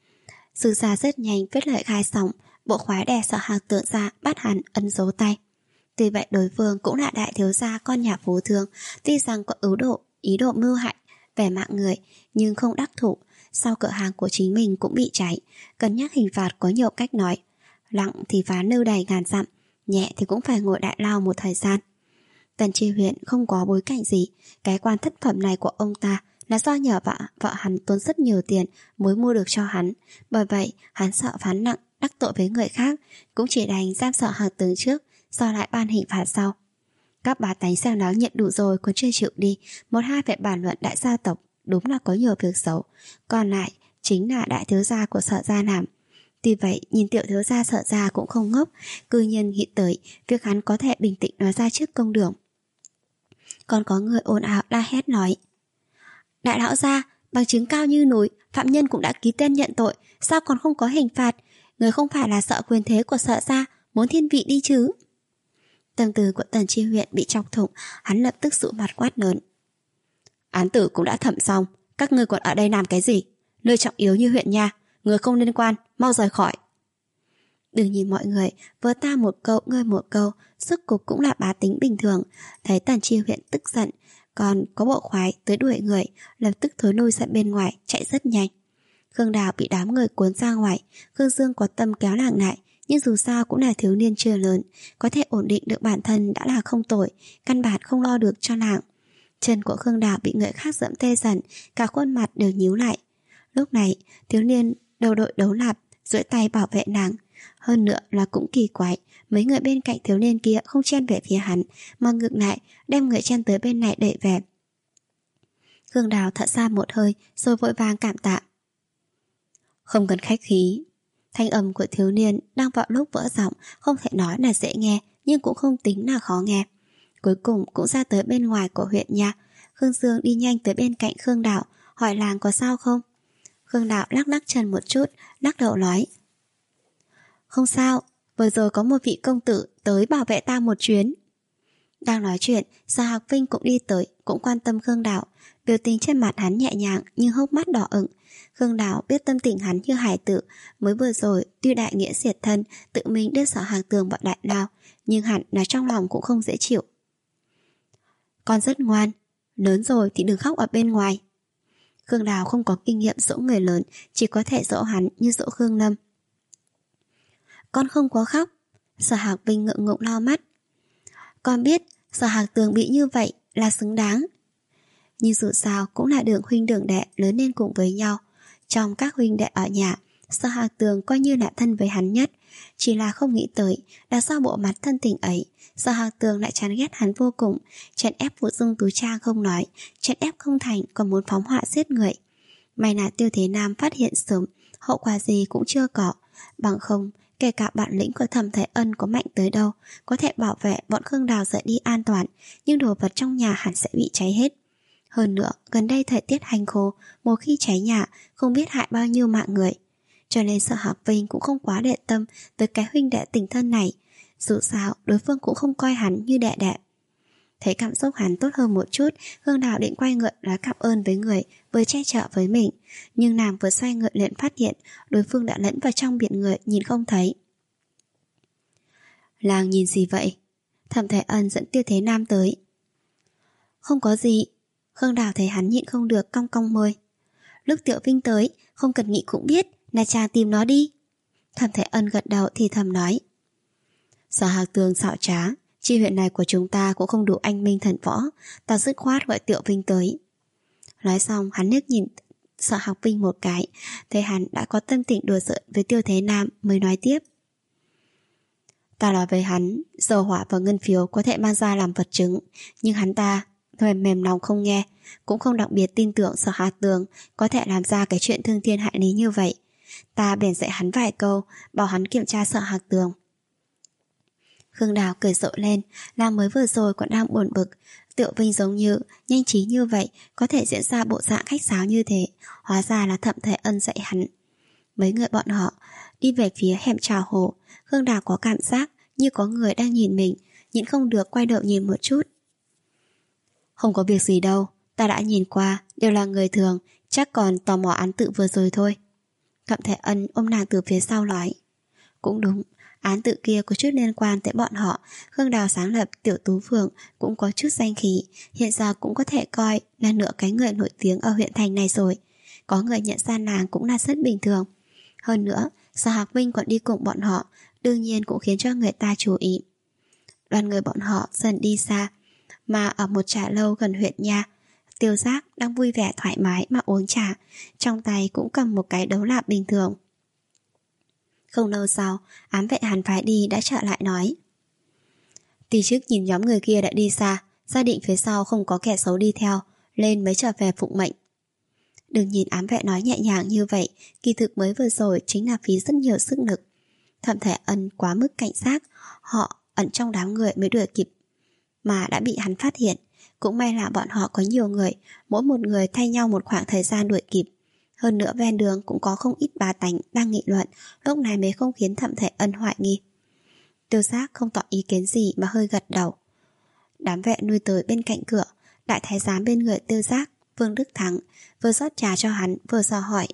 Speaker 1: Sư gia rất nhanh viết lời khai xong, bộ khoái đè Sở Hạc Tường ra bắt hắn ấn dấu tay. Tuy vậy đối phương cũng là đại thiếu gia con nhà phú thương, tuy rằng có ưu độ, ý đồ mưu hại về mạng người, nhưng không đắc thủ. Sau cửa hàng của chính mình cũng bị cháy, cân nhắc hình phạt có nhiều cách nói. Lặng thì phá nưu đầy ngàn dặm, nhẹ thì cũng phải ngồi đại lao một thời gian. Tần Chi huyện không có bối cảnh gì, cái quan thất phẩm này của ông ta là do nhờ vợ, vợ hắn tốn rất nhiều tiền mới mua được cho hắn. Bởi vậy hắn sợ phán nặng đắc tội với người khác, cũng chỉ đành giam Sở Hạc Tường trước, sau lại ban hình phạt sau. Các bá tánh xem náo nhiệt đủ rồi còn chưa chịu đi, một hai phải bàn luận đại gia tộc, đúng là có nhiều việc xấu. Còn lại chính là đại thiếu gia của Sở gia làm. Tuy vậy nhìn tiểu thiếu gia Sở gia cũng không ngốc, cư nhiên nghĩ tới việc hắn có thể bình tĩnh nói ra trước công đường. Còn có người ồn ào la hét nói: Đại lão gia, bằng chứng cao như núi, phạm nhân cũng đã ký tên nhận tội, sao còn không có hình phạt? Người không phải là sợ quyền thế của Sở gia, muốn thiên vị đi chứ? Tâm tư của Tần Chi huyện bị chọc thủng, hắn lập tức sụ mặt quát lớn: Án tử cũng đã thẩm xong, các ngươi còn ở đây làm cái gì? Nơi trọng yếu như huyện nha, người không liên quan, mau rời khỏi. Đừng nhìn mọi người vớ ta một câu ngươi một câu, sức cục cũng là bá tính bình thường. Thấy Tần Chi huyện tức giận, còn có bộ khoái tới đuổi người, lập tức thối lui ra bên ngoài, chạy rất nhanh. Khương Đào bị đám người cuốn ra ngoài. Khương Dương có tâm kéo nàng lại, nhưng dù sao cũng là thiếu niên chưa lớn, có thể ổn định được bản thân đã là không tồi, căn bản không lo được cho nàng. Chân của Khương Đào bị người khác dẫm tê dần, cả khuôn mặt đều nhíu lại. Lúc này thiếu niên đầu đội đấu lạp duỗi tay bảo vệ nàng. Hơn nữa là cũng kỳ quái, mấy người bên cạnh thiếu niên kia không chen về phía hắn, mà ngược lại đem người chen tới bên này đẩy về. Khương Đào thở ra một hơi rồi vội vàng cảm tạ. Không cần khách khí. Thanh âm của thiếu niên đang vào lúc vỡ giọng, không thể nói là dễ nghe, nhưng cũng không tính là khó nghe. Cuối cùng cũng ra tới bên ngoài của huyện nha. Khương Dương đi nhanh tới bên cạnh Khương Đào, hỏi làng có sao không. Khương Đào lắc lắc chân một chút, lắc đầu nói: Không sao, vừa rồi có một vị công tử tới bảo vệ ta một chuyến. Đang nói chuyện, Sở Hạc Vinh cũng đi tới, cũng quan tâm Khương Đào. Biểu tình trên mặt hắn nhẹ nhàng nhưng hốc mắt đỏ ửng. Khương Đào biết tâm tình hắn như hải tử. Mới vừa rồi tuy đại nghĩa diệt thân, tự mình đưa Sở Hạc Tường vào đại lao, nhưng hẳn là trong lòng cũng không dễ chịu. Con rất ngoan, lớn rồi thì đừng khóc ở bên ngoài. Khương Đào không có kinh nghiệm dỗ người lớn, chỉ có thể dỗ hắn như dỗ Khương Lâm. Con không có khóc. Sở Hạc Vinh ngượng ngụng lau mắt. Con biết Sở Hạc Tường bị như vậy là xứng đáng, nhưng dù sao cũng là đường huynh đường đệ lớn lên cùng với nhau. Trong các huynh đệ ở nhà, Sở Hạc Tường coi như là thân với hắn nhất. Chỉ là không nghĩ tới đã sau bộ mặt thân tình ấy, Sở Hạc Tường lại chán ghét hắn vô cùng, chèn ép Vũ Dung Tú Trang không nói, chèn ép không thành còn muốn phóng họa giết người. May là Tiêu Thế Nam phát hiện sớm, hậu quả gì cũng chưa có. Bằng không, kể cả bản lĩnh của Thẩm Thái Ân có mạnh tới đâu, có thể bảo vệ bọn Khương Đào rời đi an toàn, nhưng đồ vật trong nhà hẳn sẽ bị cháy hết. Hơn nữa, gần đây thời tiết hành khô, một khi cháy nhà, không biết hại bao nhiêu mạng người. Cho nên Sở Hạc Vinh cũng không quá để tâm tới cái huynh đệ tình thân này. Dù sao, đối phương cũng không coi hắn như đệ đệ. Thấy cảm xúc hắn tốt hơn một chút, Khương Đào định quay người nói cảm ơn với người vừa che chở với mình, nhưng nàng vừa xoay người liền phát hiện đối phương đã lẫn vào trong biển người nhìn không thấy. Làng nhìn gì vậy? Thẩm Thái Ân dẫn Tiêu Thế Nam tới. Không có gì. Khương Đào thấy hắn nhịn không được cong cong môi. Lúc Tiểu Vinh tới, không cần nghĩ cũng biết là chàng tìm nó đi. Thẩm Thái Ân gật đầu thì thầm nói. Sở Hạc Tường xảo trá, chi huyện này của chúng ta cũng không đủ anh minh thần võ, ta dứt khoát gọi Tiểu Vinh tới. Nói xong hắn liếc nhìn Sở Hạc Vinh một cái, thấy hắn đã có tâm tình đùa giỡn với Tiêu Thế Nam mới nói tiếp. Ta nói với hắn, dầu hỏa và ngân phiếu có thể mang ra làm vật chứng, nhưng hắn ta mềm mềm lòng không nghe, cũng không đặc biệt tin tưởng Sở Hạc Tường có thể làm ra cái chuyện thương thiên hại lý như vậy. Ta bèn dạy hắn vài câu, bảo hắn kiểm tra Sở Hạc Tường. Khương Đào cười rộ lên, làm mới vừa rồi còn đang buồn bực, Tiểu Vinh giống như nhanh trí như vậy, có thể diễn ra bộ dạng khách sáo như thế, hóa ra là Thẩm Thái Ân dạy hắn. Mấy người bọn họ đi về phía hẻm trào hồ. Khương Đào có cảm giác như có người đang nhìn mình, nhịn không được quay đầu nhìn một chút. Không có việc gì đâu, ta đã nhìn qua, đều là người thường, chắc còn tò mò án tự vừa rồi thôi. Thẩm Thái Ân ôm nàng từ phía sau nói. Cũng đúng, án tự kia có chút liên quan tới bọn họ. Khương Đào sáng lập Tiểu Tú Phường cũng có chút danh khí, hiện giờ cũng có thể coi là nửa cái người nổi tiếng ở huyện thành này rồi. Có người nhận ra nàng cũng là rất bình thường. Hơn nữa, Sở Hạc Vinh còn đi cùng bọn họ, đương nhiên cũng khiến cho người ta chú ý. Đoàn người bọn họ dần đi xa, mà ở một trà lâu gần huyện nha, Tiêu Giác đang vui vẻ thoải mái mà uống trà, trong tay cũng cầm một cái đấu lạp bình thường. Không lâu sau, ám vệ hắn phái đi đã trở lại nói. Tỷ chức nhìn nhóm người kia đã đi xa, xác định phía sau không có kẻ xấu đi theo, lên mới trở về phụng mệnh. Đừng nhìn ám vệ nói nhẹ nhàng như vậy, kỳ thực mới vừa rồi chính là phí rất nhiều sức lực. Thẩm Thái Ân quá mức cảnh giác, họ ẩn trong đám người mới đuổi kịp, mà đã bị hắn phát hiện. Cũng may là bọn họ có nhiều người, mỗi một người thay nhau một khoảng thời gian đuổi kịp. Hơn nữa ven đường cũng có không ít bá tánh đang nghị luận, lúc này mới không khiến Thẩm Thái Ân hoài nghi. Tiêu Giác không tỏ ý kiến gì mà hơi gật đầu. Đám vệ nuôi tới bên cạnh cửa, đại thái giám bên người Tiêu Giác, Vương Đức Thắng, vừa rót trà cho hắn vừa dò hỏi.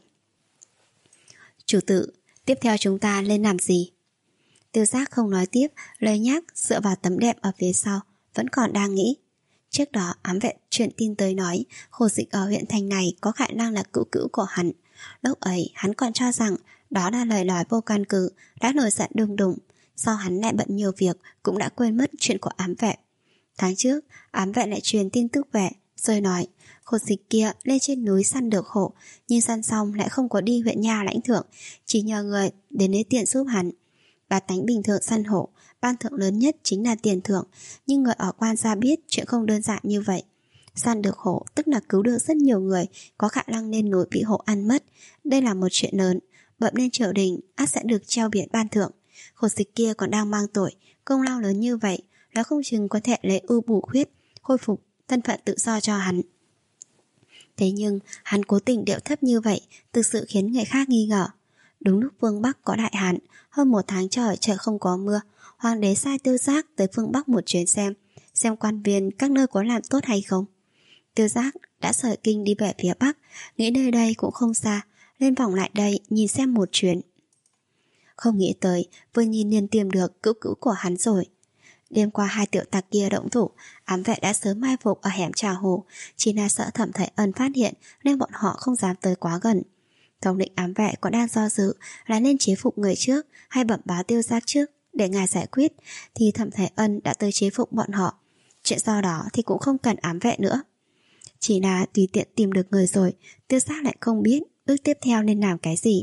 Speaker 1: Chủ tử, tiếp theo chúng ta lên làm gì? Tiêu Giác không nói tiếp, lời nhắc dựa vào tấm đệm ở phía sau, vẫn còn đang nghĩ. Trước đó ám vệ truyền tin tới nói Khổ Dịch ở huyện thành này có khả năng là cữu cữu của hắn. Lúc ấy hắn còn cho rằng đó là lời nói vô căn cứ, đã nổi giận đùng đùng. Sau hắn lại bận nhiều việc, cũng đã quên mất chuyện của ám vệ. Tháng trước ám vệ lại truyền tin tức về, rồi nói Khổ Dịch kia lên trên núi săn được hổ, nhưng săn xong lại không có đi huyện nha lãnh thưởng, chỉ nhờ người đến lấy tiền giúp hắn. Bá tánh bình thường săn hổ, ban thưởng lớn nhất chính là tiền thưởng, nhưng người ở quan gia biết chuyện không đơn giản như vậy. Săn được hổ tức là cứu được rất nhiều người, có khả năng lên núi bị hổ ăn mất. Đây là một chuyện lớn, bậm lên triều đình ắt sẽ được treo biển ban thưởng. Khổ Dịch kia còn đang mang tội, công lao lớn như vậy, nó không chừng có thể lấy ưu bổ khuyết, khôi phục thân phận tự do cho hắn. Thế nhưng hắn cố tình điệu thấp như vậy, thực sự khiến người khác nghi ngờ. Đúng lúc phương Bắc có đại hạn, hơn một tháng trời trời không có mưa, hoàng đế sai Tiêu Giác tới phương Bắc một chuyến xem, xem quan viên các nơi có làm tốt hay không. Tiêu Giác đã rời kinh đi về phía Bắc, nghĩ nơi đây cũng không xa, lên vòng lại đây nhìn xem một chuyến. Không nghĩ tới vừa nhìn liền tìm được cứu cứu của hắn rồi. Đêm qua hai tiểu tặc kia động thủ, ám vệ đã sớm mai phục ở hẻm Trà Hồ, chỉ là sợ Thẩm Thái Ân phát hiện nên bọn họ không dám tới quá gần. Thống lĩnh ám vệ còn đang do dự là nên chế phục người trước hay bẩm báo Tiêu Giác trước để ngài giải quyết, thì Thẩm Thái Ân đã tới chế phục bọn họ. Chuyện sau đó thì cũng không cần ám vệ nữa. Chỉ là tùy tiện tìm được người rồi, Tiêu Giác lại không biết bước tiếp theo nên làm cái gì.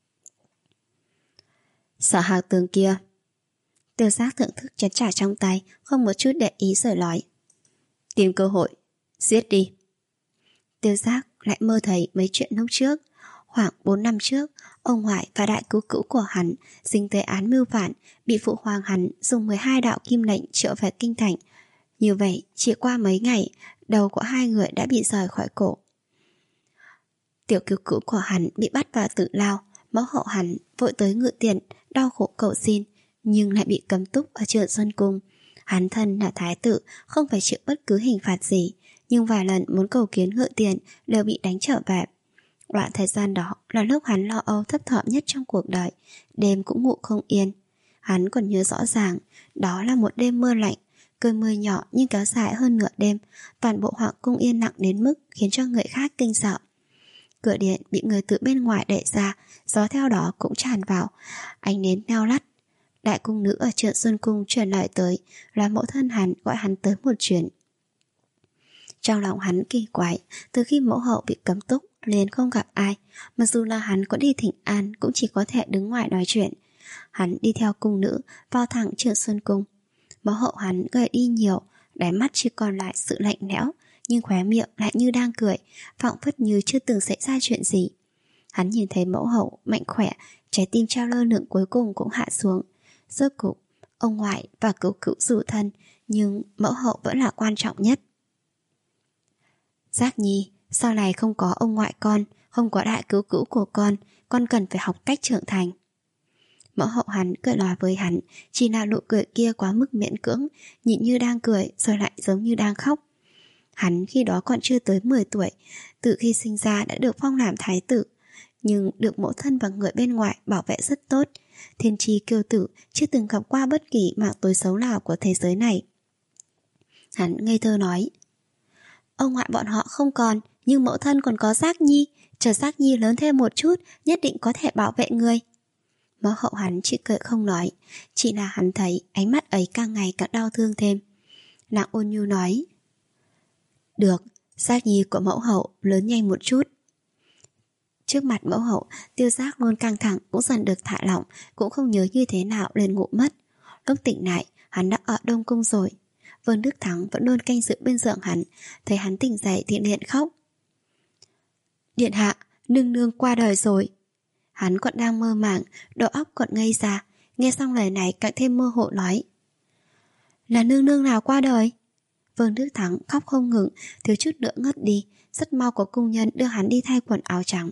Speaker 1: Sở Hạc Tường kia. Tiêu Giác thưởng thức chén trà trong tay, không một chút để ý rồi nói: tìm cơ hội, giết đi. Tiêu Giác lại mơ thấy mấy chuyện lúc trước. Khoảng bốn năm trước, ông ngoại và đại cứu cữu của hắn dính tới án mưu phản, bị phụ hoàng hắn dùng mười hai đạo kim lệnh triệu về kinh thành. Như vậy, chỉ qua mấy ngày, đầu của hai người đã bị rời khỏi cổ. Tiểu cứu cữu của hắn bị bắt vào tử lao, mẫu hậu hắn vội tới ngự tiền, đau khổ cầu xin, nhưng lại bị cấm túc ở Trường Xuân Cung. Hắn thân là thái tử, không phải chịu bất cứ hình phạt gì, nhưng vài lần muốn cầu kiến ngự tiền đều bị đánh trở về. Đoạn thời gian đó là lúc hắn lo âu thấp thỏm nhất trong cuộc đời, đêm cũng ngủ không yên. Hắn còn nhớ rõ ràng, đó là một đêm mưa lạnh, cơn mưa nhỏ nhưng kéo dài hơn nửa đêm, toàn bộ hoàng cung yên lặng đến mức khiến cho người khác kinh sợ. Cửa điện bị người từ bên ngoài đẩy ra, gió theo đó cũng tràn vào, ánh nến neo lắt. Đại cung nữ ở Trường Xuân Cung truyền lời tới là mẫu thân hắn gọi hắn tới một chuyến. Trong lòng hắn kỳ quái, từ khi mẫu hậu bị cấm túc liền không gặp ai, mặc dù là hắn có đi thỉnh an cũng chỉ có thể đứng ngoài nói chuyện. Hắn đi theo cung nữ vào thẳng Trường Xuân Cung. Mẫu hậu hắn gầy đi nhiều, đáy mắt chỉ còn lại sự lạnh lẽo, nhưng khóe miệng lại như đang cười, phảng phất như chưa từng xảy ra chuyện gì. Hắn nhìn thấy mẫu hậu mạnh khỏe, trái tim trao lơ lửng cuối cùng cũng hạ xuống. Rốt cục, ông ngoại và cứu cữu dù thân, nhưng mẫu hậu vẫn là quan trọng nhất. Giác Nhi, sau này không có ông ngoại con, không có đại cứu cữu của con, con cần phải học cách trưởng thành. Mẫu hậu hắn cười nói với hắn, chỉ là nụ cười kia quá mức miễn cưỡng, nhìn như đang cười rồi lại giống như đang khóc. Hắn khi đó còn chưa tới mười tuổi, từ khi sinh ra đã được phong làm thái tử, nhưng được mẫu thân và người bên ngoài bảo vệ rất tốt. Thiên tri kiêu tử, chưa từng gặp qua bất kỳ mảng tối xấu nào của thế giới này. Hắn ngây thơ nói: ông ngoại bọn họ không còn, nhưng mẫu thân còn có Giác Nhi, chờ Giác Nhi lớn thêm một chút, nhất định có thể bảo vệ người. Mẫu hậu hắn chỉ cười không nói, chỉ là hắn thấy ánh mắt ấy càng ngày càng đau thương thêm. Nàng ôn nhu nói: được, Giác Nhi của mẫu hậu lớn nhanh một chút. Trước mặt mẫu hậu, Tiêu Giác luôn căng thẳng cũng dần được thả lỏng, cũng không nhớ như thế nào liền ngủ mất. Lúc tỉnh lại, hắn đã ở Đông Cung rồi. Vương Đức Thắng vẫn luôn canh giữ bên giường hắn, thấy hắn tỉnh dậy thì liền khóc. Điện hạ, nương nương qua đời rồi. Hắn còn đang mơ màng, đầu óc còn ngây ra, nghe xong lời này càng thêm mơ hồ nói: là nương nương nào qua đời? Vương Đức Thắng khóc không ngừng, thiếu chút nữa ngất đi. Rất mau có cung nhân đưa hắn đi thay quần áo trắng.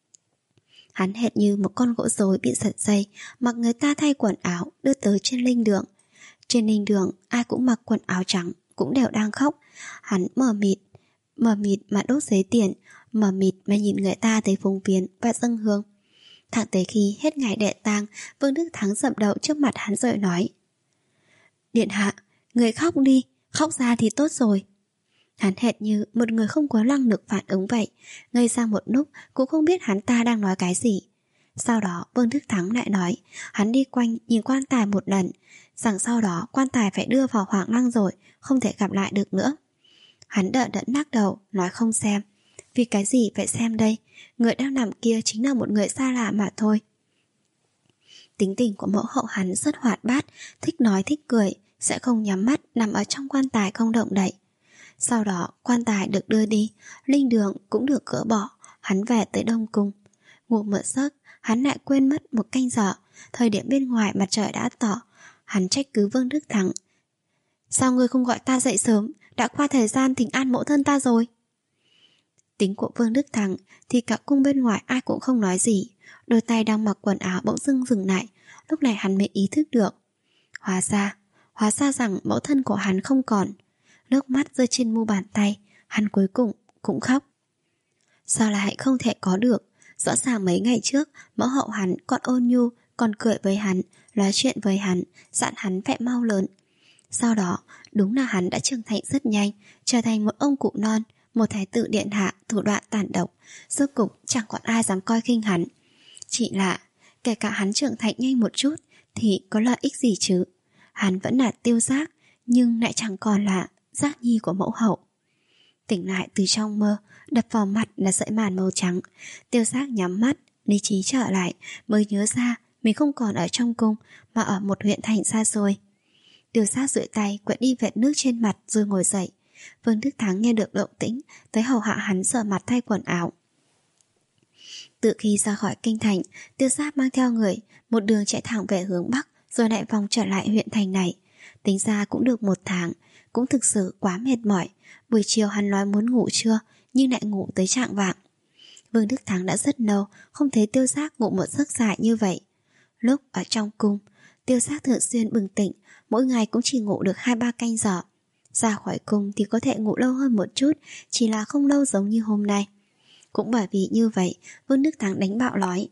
Speaker 1: Hắn hệt như một con gỗ rối bị giật dây, mặc người ta thay quần áo đưa tới trên linh đường. Trên linh đường ai cũng mặc quần áo trắng, cũng đều đang khóc. Hắn mờ mịt, mờ mịt mà đốt giấy tiền, mờ mịt mà nhìn người ta tới phúng viếng và dâng hương. Thẳng tới khi hết ngày đệ tang, Vương Đức Thắng dậm đầu trước mặt hắn rồi nói: điện hạ, người khóc đi, khóc ra thì tốt rồi. Hắn hệt như một người không có năng lực phản ứng vậy, ngây ra một lúc cũng không biết hắn ta đang nói cái gì. Sau đó Vương Đức Thắng lại nói, hắn đi quanh nhìn quan tài một lần, rằng sau đó quan tài phải đưa vào Hoàng Lăng rồi, không thể gặp lại được nữa. Hắn đỡ đẫn lắc đầu, nói không xem. Vì cái gì phải xem đây, người đang nằm kia chính là một người xa lạ mà thôi. Tính tình của mẫu hậu hắn rất hoạt bát, thích nói thích cười, sẽ không nhắm mắt nằm ở trong quan tài không động đậy. Sau đó quan tài được đưa đi, linh đường cũng được gỡ bỏ, hắn về tới Đông Cung. Ngủ một giấc, hắn lại quên mất một canh giờ, thời điểm bên ngoài mặt trời đã tỏ. Hắn trách cứ Vương Đức Thắng: sao ngươi không gọi ta dậy sớm, đã qua thời gian thỉnh an mẫu thân ta rồi. Tính của Vương Đức Thắng thì cả cung bên ngoài ai cũng không nói gì. Đôi tay đang mặc quần áo bỗng dưng dừng lại. Lúc này hắn mới ý thức được, Hóa ra Hóa ra rằng mẫu thân của hắn không còn. Nước mắt rơi trên mu bàn tay, hắn cuối cùng cũng khóc. Sao lại không thể có được? Rõ ràng mấy ngày trước mẫu hậu hắn còn ôn nhu, còn cười với hắn, nói chuyện với hắn, dặn hắn phải mau lớn. Sau đó đúng là hắn đã trưởng thành rất nhanh, trở thành một ông cụ non, một thái tử điện hạ thủ đoạn tàn độc. Rốt cục chẳng còn ai dám coi khinh hắn. Chỉ là kể cả hắn trưởng thành nhanh một chút thì có lợi ích gì chứ? Hắn vẫn là Tiêu Giác, nhưng lại chẳng còn là Giác nhi của mẫu hậu. Tỉnh lại từ trong mơ, đập vào mặt là sợi màn màu trắng. Tiêu Giác nhắm mắt, lý trí trở lại, mới nhớ ra mình không còn ở trong cung mà ở một huyện thành xa xôi. Tiêu Giác duỗi tay quẹt đi vệt nước trên mặt rồi ngồi dậy. Vương Đức Thắng nghe được động tĩnh, tới hầu hạ hắn rửa mặt thay quần áo. Từ khi ra khỏi kinh thành, Tiêu Giác mang theo người một đường chạy thẳng về hướng bắc, rồi lại vòng trở lại huyện thành này. Tính ra cũng được một tháng, cũng thực sự quá mệt mỏi. Buổi chiều hắn nói muốn ngủ trưa, nhưng lại ngủ tới chạng vạng. Vương Đức Thắng đã rất lâu không thấy Tiêu Giác ngủ một giấc dài như vậy. Lúc ở trong cung, Tiêu Giác thường xuyên bừng tỉnh, mỗi ngày cũng chỉ ngủ được hai ba canh giờ. Ra khỏi cung thì có thể ngủ lâu hơn một chút, chỉ là không lâu giống như hôm nay. Cũng bởi vì như vậy, Vương Đức Thắng đánh bạo nói: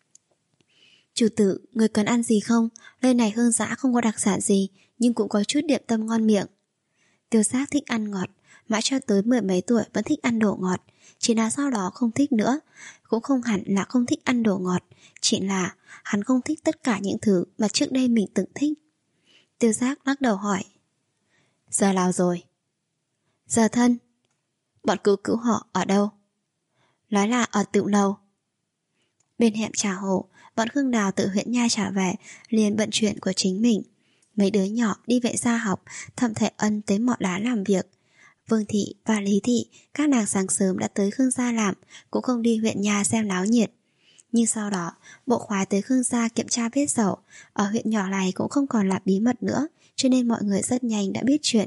Speaker 1: "Chủ tử, người cần ăn gì không? Nơi này hương dã không có đặc sản gì, nhưng cũng có chút điểm tâm ngon miệng." Tiêu Giác thích ăn ngọt, mãi cho tới mười mấy tuổi vẫn thích ăn đồ ngọt. Chỉ là sau đó không thích nữa. Cũng không hẳn là không thích ăn đồ ngọt, chỉ là hắn không thích tất cả những thứ mà trước đây mình từng thích. Tiêu Giác lắc đầu hỏi: "Giờ nào rồi?" "Giờ thân." "Bọn cứu cứu họ ở đâu?" "Nói là ở Tựu Lầu." Bên hẻm Trà Hồ, bọn Khương Đào từ huyện Nha trở về, liền bận chuyện của chính mình. Mấy đứa nhỏ đi vệ gia học, Thẩm Thể Ân tới Mọ Đá làm việc. Vương Thị và Lý Thị, các nàng sáng sớm đã tới Khương gia làm, cũng không đi huyện Nha xem náo nhiệt. Nhưng sau đó, bộ khoái tới Khương gia kiểm tra vết sẩu. Ở huyện nhỏ này cũng không còn là bí mật nữa, cho nên mọi người rất nhanh đã biết chuyện.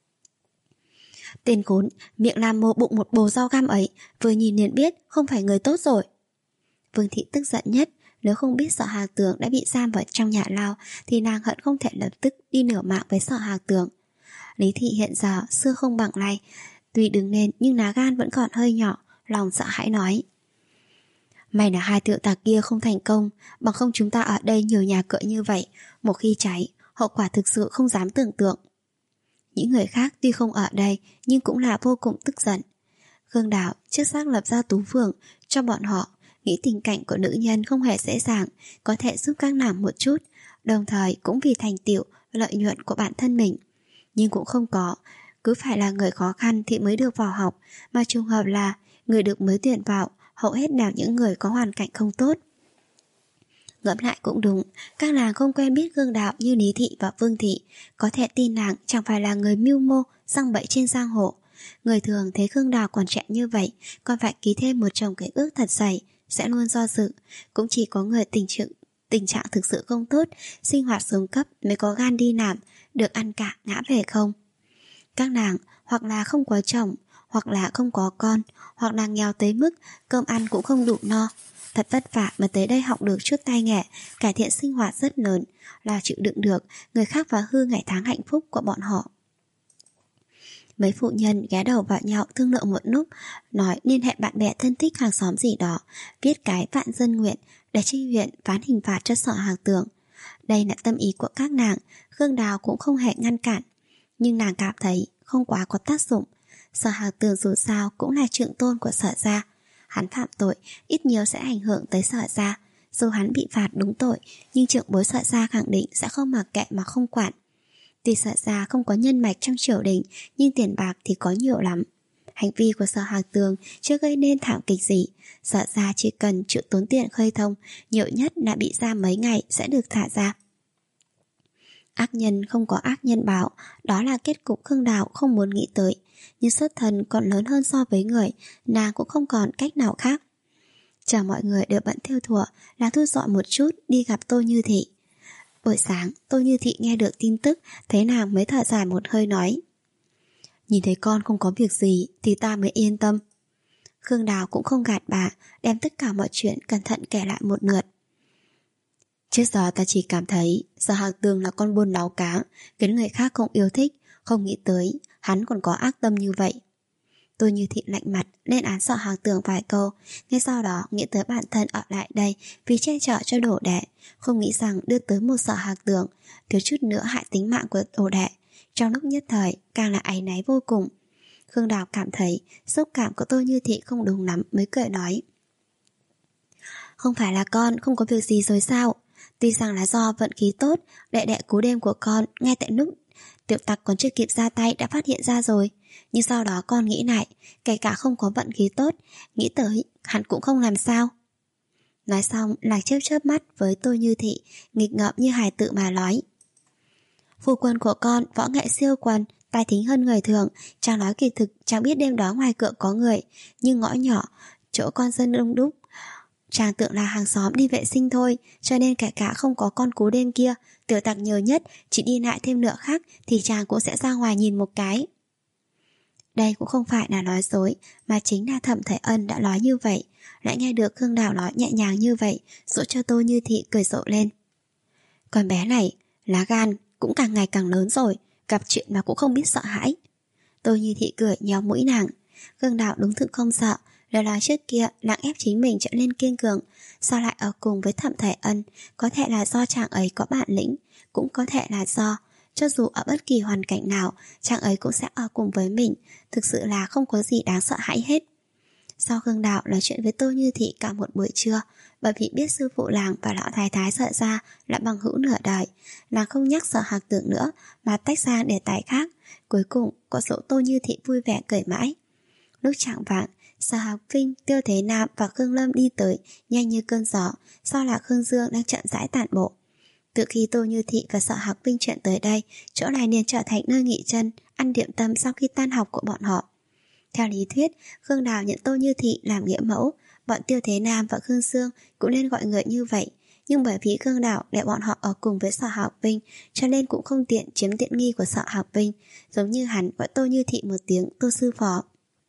Speaker 1: Tên khốn, miệng làm mô bụng một bồ rau găm ấy, vừa nhìn liền biết không phải người tốt rồi. Vương Thị tức giận nhất. Nếu không biết Sở Hạc Tường đã bị giam vào trong nhà lao thì nàng hận không thể lập tức đi nửa mạng với Sở Hạc Tường. Lý Thị hiện giờ xưa không bằng nay, tuy đứng lên nhưng lá gan vẫn còn hơi nhỏ, lòng sợ hãi nói: "May là hai tiểu tặc kia không thành công, bằng không chúng ta ở đây nhiều nhà cửa như vậy, một khi cháy, hậu quả thực sự không dám tưởng tượng." Những người khác tuy không ở đây nhưng cũng là vô cùng tức giận. Khương Đào trước xác lập ra tú phường cho bọn họ, nghĩ tình cảnh của nữ nhân không hề dễ dàng, có thể giúp các nàng một chút, đồng thời cũng vì thành tựu lợi nhuận của bản thân mình. Nhưng cũng không có, cứ phải là người khó khăn thì mới được vào học, mà trùng hợp là người được mới tuyển vào hầu hết là những người có hoàn cảnh không tốt. Ngẫm lại cũng đúng, các nàng không quen biết Khương Đào như Lý Thị và Vương Thị, có thể tin nàng chẳng phải là người mưu mô răng bẫy trên giang hồ. Người thường thấy Khương Đào còn trẻ như vậy, còn phải ký thêm một chồng cái ước thật dày, sẽ luôn do dự. Cũng chỉ có người tình trạng, tình trạng thực sự không tốt, sinh hoạt xuống cấp mới có gan đi làm, được ăn cả ngã về không. Các nàng hoặc là không có chồng, hoặc là không có con, hoặc là nghèo tới mức cơm ăn cũng không đủ no. Thật vất vả mà tới đây học được chút tay nghề, cải thiện sinh hoạt rất lớn, là chịu đựng được người khác phá hư ngày tháng hạnh phúc của bọn họ. Mấy phụ nhân ghé đầu vào nhau thương lượng một lúc, nói liên hệ bạn bè thân thích hàng xóm gì đó, viết cái vạn dân nguyện để tri huyện phán hình phạt cho Sở Hạc Tường. Đây là tâm ý của các nàng, Khương Đào cũng không hề ngăn cản, nhưng nàng cảm thấy không quá có tác dụng. Sở Hạc Tường dù sao cũng là trượng tôn của Sở gia, hắn phạm tội ít nhiều sẽ ảnh hưởng tới Sở gia. Dù hắn bị phạt đúng tội, nhưng trưởng bối Sở gia khẳng định sẽ không mặc kệ mà không quản. Tuy Sở gia không có nhân mạch trong triều đình, nhưng tiền bạc thì có nhiều lắm. Hành vi của Sở Hạc Tường chưa gây nên thảm kịch gì. Sở gia chỉ cần chịu tốn tiền khơi thông, nhiều nhất là bị giam mấy ngày sẽ được thả ra. Ác nhân không có ác nhân báo, đó là kết cục Khương Đào không muốn nghĩ tới. Nhưng xuất thân còn lớn hơn so với người, nàng cũng không còn cách nào khác. Chờ mọi người đều bận theo thùa, là thu dọn một chút đi gặp Tô Như Thị. Buổi sáng, Tô Như Thị nghe được tin tức, thấy nàng mới thở dài một hơi nói: "Nhìn thấy con không có việc gì thì ta mới yên tâm." Khương Đào cũng không gạt bà, đem tất cả mọi chuyện cẩn thận kể lại một lượt. "Trước giờ ta chỉ cảm thấy Sở Hạc Tường là con buôn láo cá, khiến người khác không yêu thích, không nghĩ tới hắn còn có ác tâm như vậy." Tôi Như Thị lạnh mặt lên án Sở Hạc Tường vài câu. Ngay sau đó nghĩ tới bản thân ở lại đây vì che chở cho đồ đệ, không nghĩ rằng đưa tới một Sở Hạc Tường thiếu chút nữa hại tính mạng của đồ đệ. Trong lúc nhất thời càng là áy náy vô cùng. Khương Đào cảm thấy xúc cảm của Tôi Như Thị không đúng lắm, mới cười nói: Không phải là con không có việc gì rồi sao? Tuy rằng là do vận khí tốt, đệ đệ cú đêm của con ngay tại lúc tiểu tặc còn chưa kịp ra tay đã phát hiện ra rồi. Nhưng sau đó con nghĩ lại, kể cả không có vận khí tốt, nghĩ tới hắn cũng không làm sao. Nói xong Lạc chớp chớp mắt với Tôi Như Thị, nghịch ngợm như hài tử mà nói: Phu quân của con võ nghệ siêu quần, tài thính hơn người thường. Chàng nói kỳ thực chàng biết đêm đó ngoài cửa có người, nhưng ngõ nhỏ, chỗ con dân đông đúc, chàng tưởng là hàng xóm đi vệ sinh thôi. Cho nên kể cả không có con cú đêm kia, tiểu tặc nhờ nhất chỉ đi lại thêm nửa khắc thì chàng cũng sẽ ra ngoài nhìn một cái. Đây cũng không phải là nói dối, mà chính là Thẩm Thái Ân đã nói như vậy. Lại nghe được Khương Đào nói nhẹ nhàng như vậy, dỗ cho Tôi Như Thị cười rộ lên. Con bé này, lá gan cũng càng ngày càng lớn rồi, gặp chuyện mà cũng không biết sợ hãi. Tôi Như Thị cười nhéo mũi nàng. Khương Đào đúng thực không sợ. Lời nói trước kia lặng ép chính mình trở nên kiên cường, sao lại ở cùng với Thẩm Thái Ân? Có thể là do chàng ấy có bản lĩnh, cũng có thể là do cho dù ở bất kỳ hoàn cảnh nào, chàng ấy cũng sẽ ở cùng với mình. Thực sự là không có gì đáng sợ hãi hết. Sau Khương Đạo nói chuyện với Tôi Như Thị cả một buổi trưa, bởi vì biết sư phụ làng và lão thái thái Sợ Gia là bằng hữu nửa đời, nàng không nhắc Sở Hạc Tường nữa mà tách sang đề tài khác. Cuối cùng có dỗ Tôi Như Thị vui vẻ cười mãi. Lúc chạng vạng, Sở Hạc Vinh, Tiêu Thế Nam và Khương Lâm đi tới nhanh như cơn gió, sau là Khương Dương đang chậm rãi tản bộ. Từ khi Tôi Như Thị và Sở Hạc Vinh chuyển tới đây, chỗ này liền trở thành nơi nghỉ chân, ăn điểm tâm sau khi tan học của bọn họ. Theo lý thuyết, Khương Đào nhận Tôi Như Thị làm nghĩa mẫu, bọn Tiêu Thế Nam và Khương Dương cũng nên gọi người như vậy. Nhưng bởi vì Khương Đào để bọn họ ở cùng với Sở Hạc Vinh, cho nên cũng không tiện chiếm tiện nghi của Sở Hạc Vinh, giống như hắn gọi Tôi Như Thị một tiếng Tô sư phó.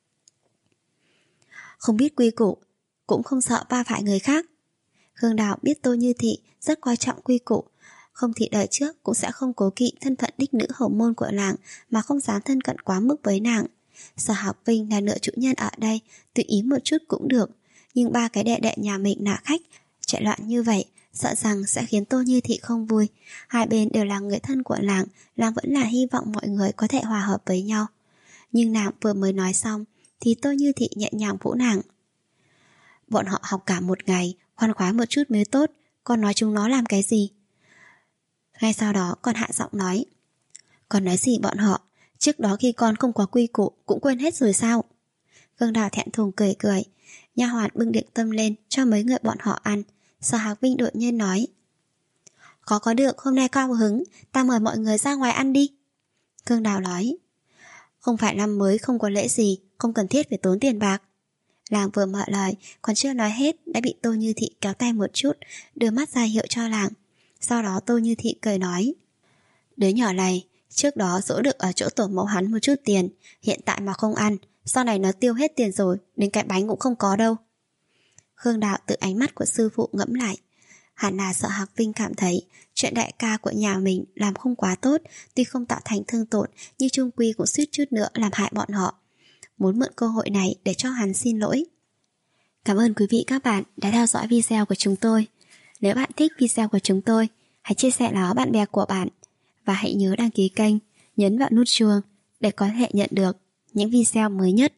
Speaker 1: Không biết quy củ, cũng không sợ va phải người khác. Khương Đào biết Tôi Như Thị rất coi trọng quy củ, không thì đời trước cũng sẽ không cố kỵ thân phận đích nữ hầu môn của nàng mà không dám thân cận quá mức với nàng. Sở Hạc Vinh là nửa chủ nhân ở đây, tùy ý một chút cũng được, nhưng ba cái đệ đệ nhà mình là khách, chạy loạn như vậy, sợ rằng sẽ khiến Tôi Như Thị không vui. Hai bên đều là người thân của nàng, nàng vẫn là hy vọng mọi người có thể hòa hợp với nhau. Nhưng nàng vừa mới nói xong thì Tôi Như Thị nhẹ nhàng vỗ nàng. Bọn họ học cả một ngày, khoan khoái một chút mới tốt, con nói chúng nó làm cái gì? Ngay sau đó còn hạ giọng nói: Con nói gì bọn họ? Trước đó khi con không có quy củ cũng quên hết rồi sao? Khương Đào thẹn thùng cười cười. Nha hoàn bưng điểm tâm lên cho mấy người bọn họ ăn. Sở Hạc Vinh đột nhiên nói: Có có được, hôm nay cao hứng, ta mời mọi người ra ngoài ăn đi. Khương Đào nói: Không phải năm mới không có lễ gì, không cần thiết phải tốn tiền bạc. Làng vừa mở lời, còn chưa nói hết đã bị Tôi Như Thị kéo tay một chút, đưa mắt ra hiệu cho làng. Sau đó Tôi Như Thị cười nói: Đứa nhỏ này trước đó dỗ được ở chỗ tổ mẫu hắn một chút tiền, hiện tại mà không ăn, sau này nó tiêu hết tiền rồi, đến cái bánh cũng không có đâu. Khương Đạo tự ánh mắt của sư phụ ngẫm lại. Hẳn là Sở Hạc Vinh cảm thấy chuyện đại ca của nhà mình làm không quá tốt, tuy không tạo thành thương tổn nhưng chung quy cũng suýt chút nữa làm hại bọn họ. Muốn mượn cơ hội này để cho hắn xin lỗi. Cảm ơn quý vị các bạn đã theo dõi video của chúng tôi. Nếu bạn thích video của chúng tôi, hãy chia sẻ nó với bạn bè của bạn. Và hãy nhớ đăng ký kênh, nhấn vào nút chuông để có thể nhận được những video mới nhất.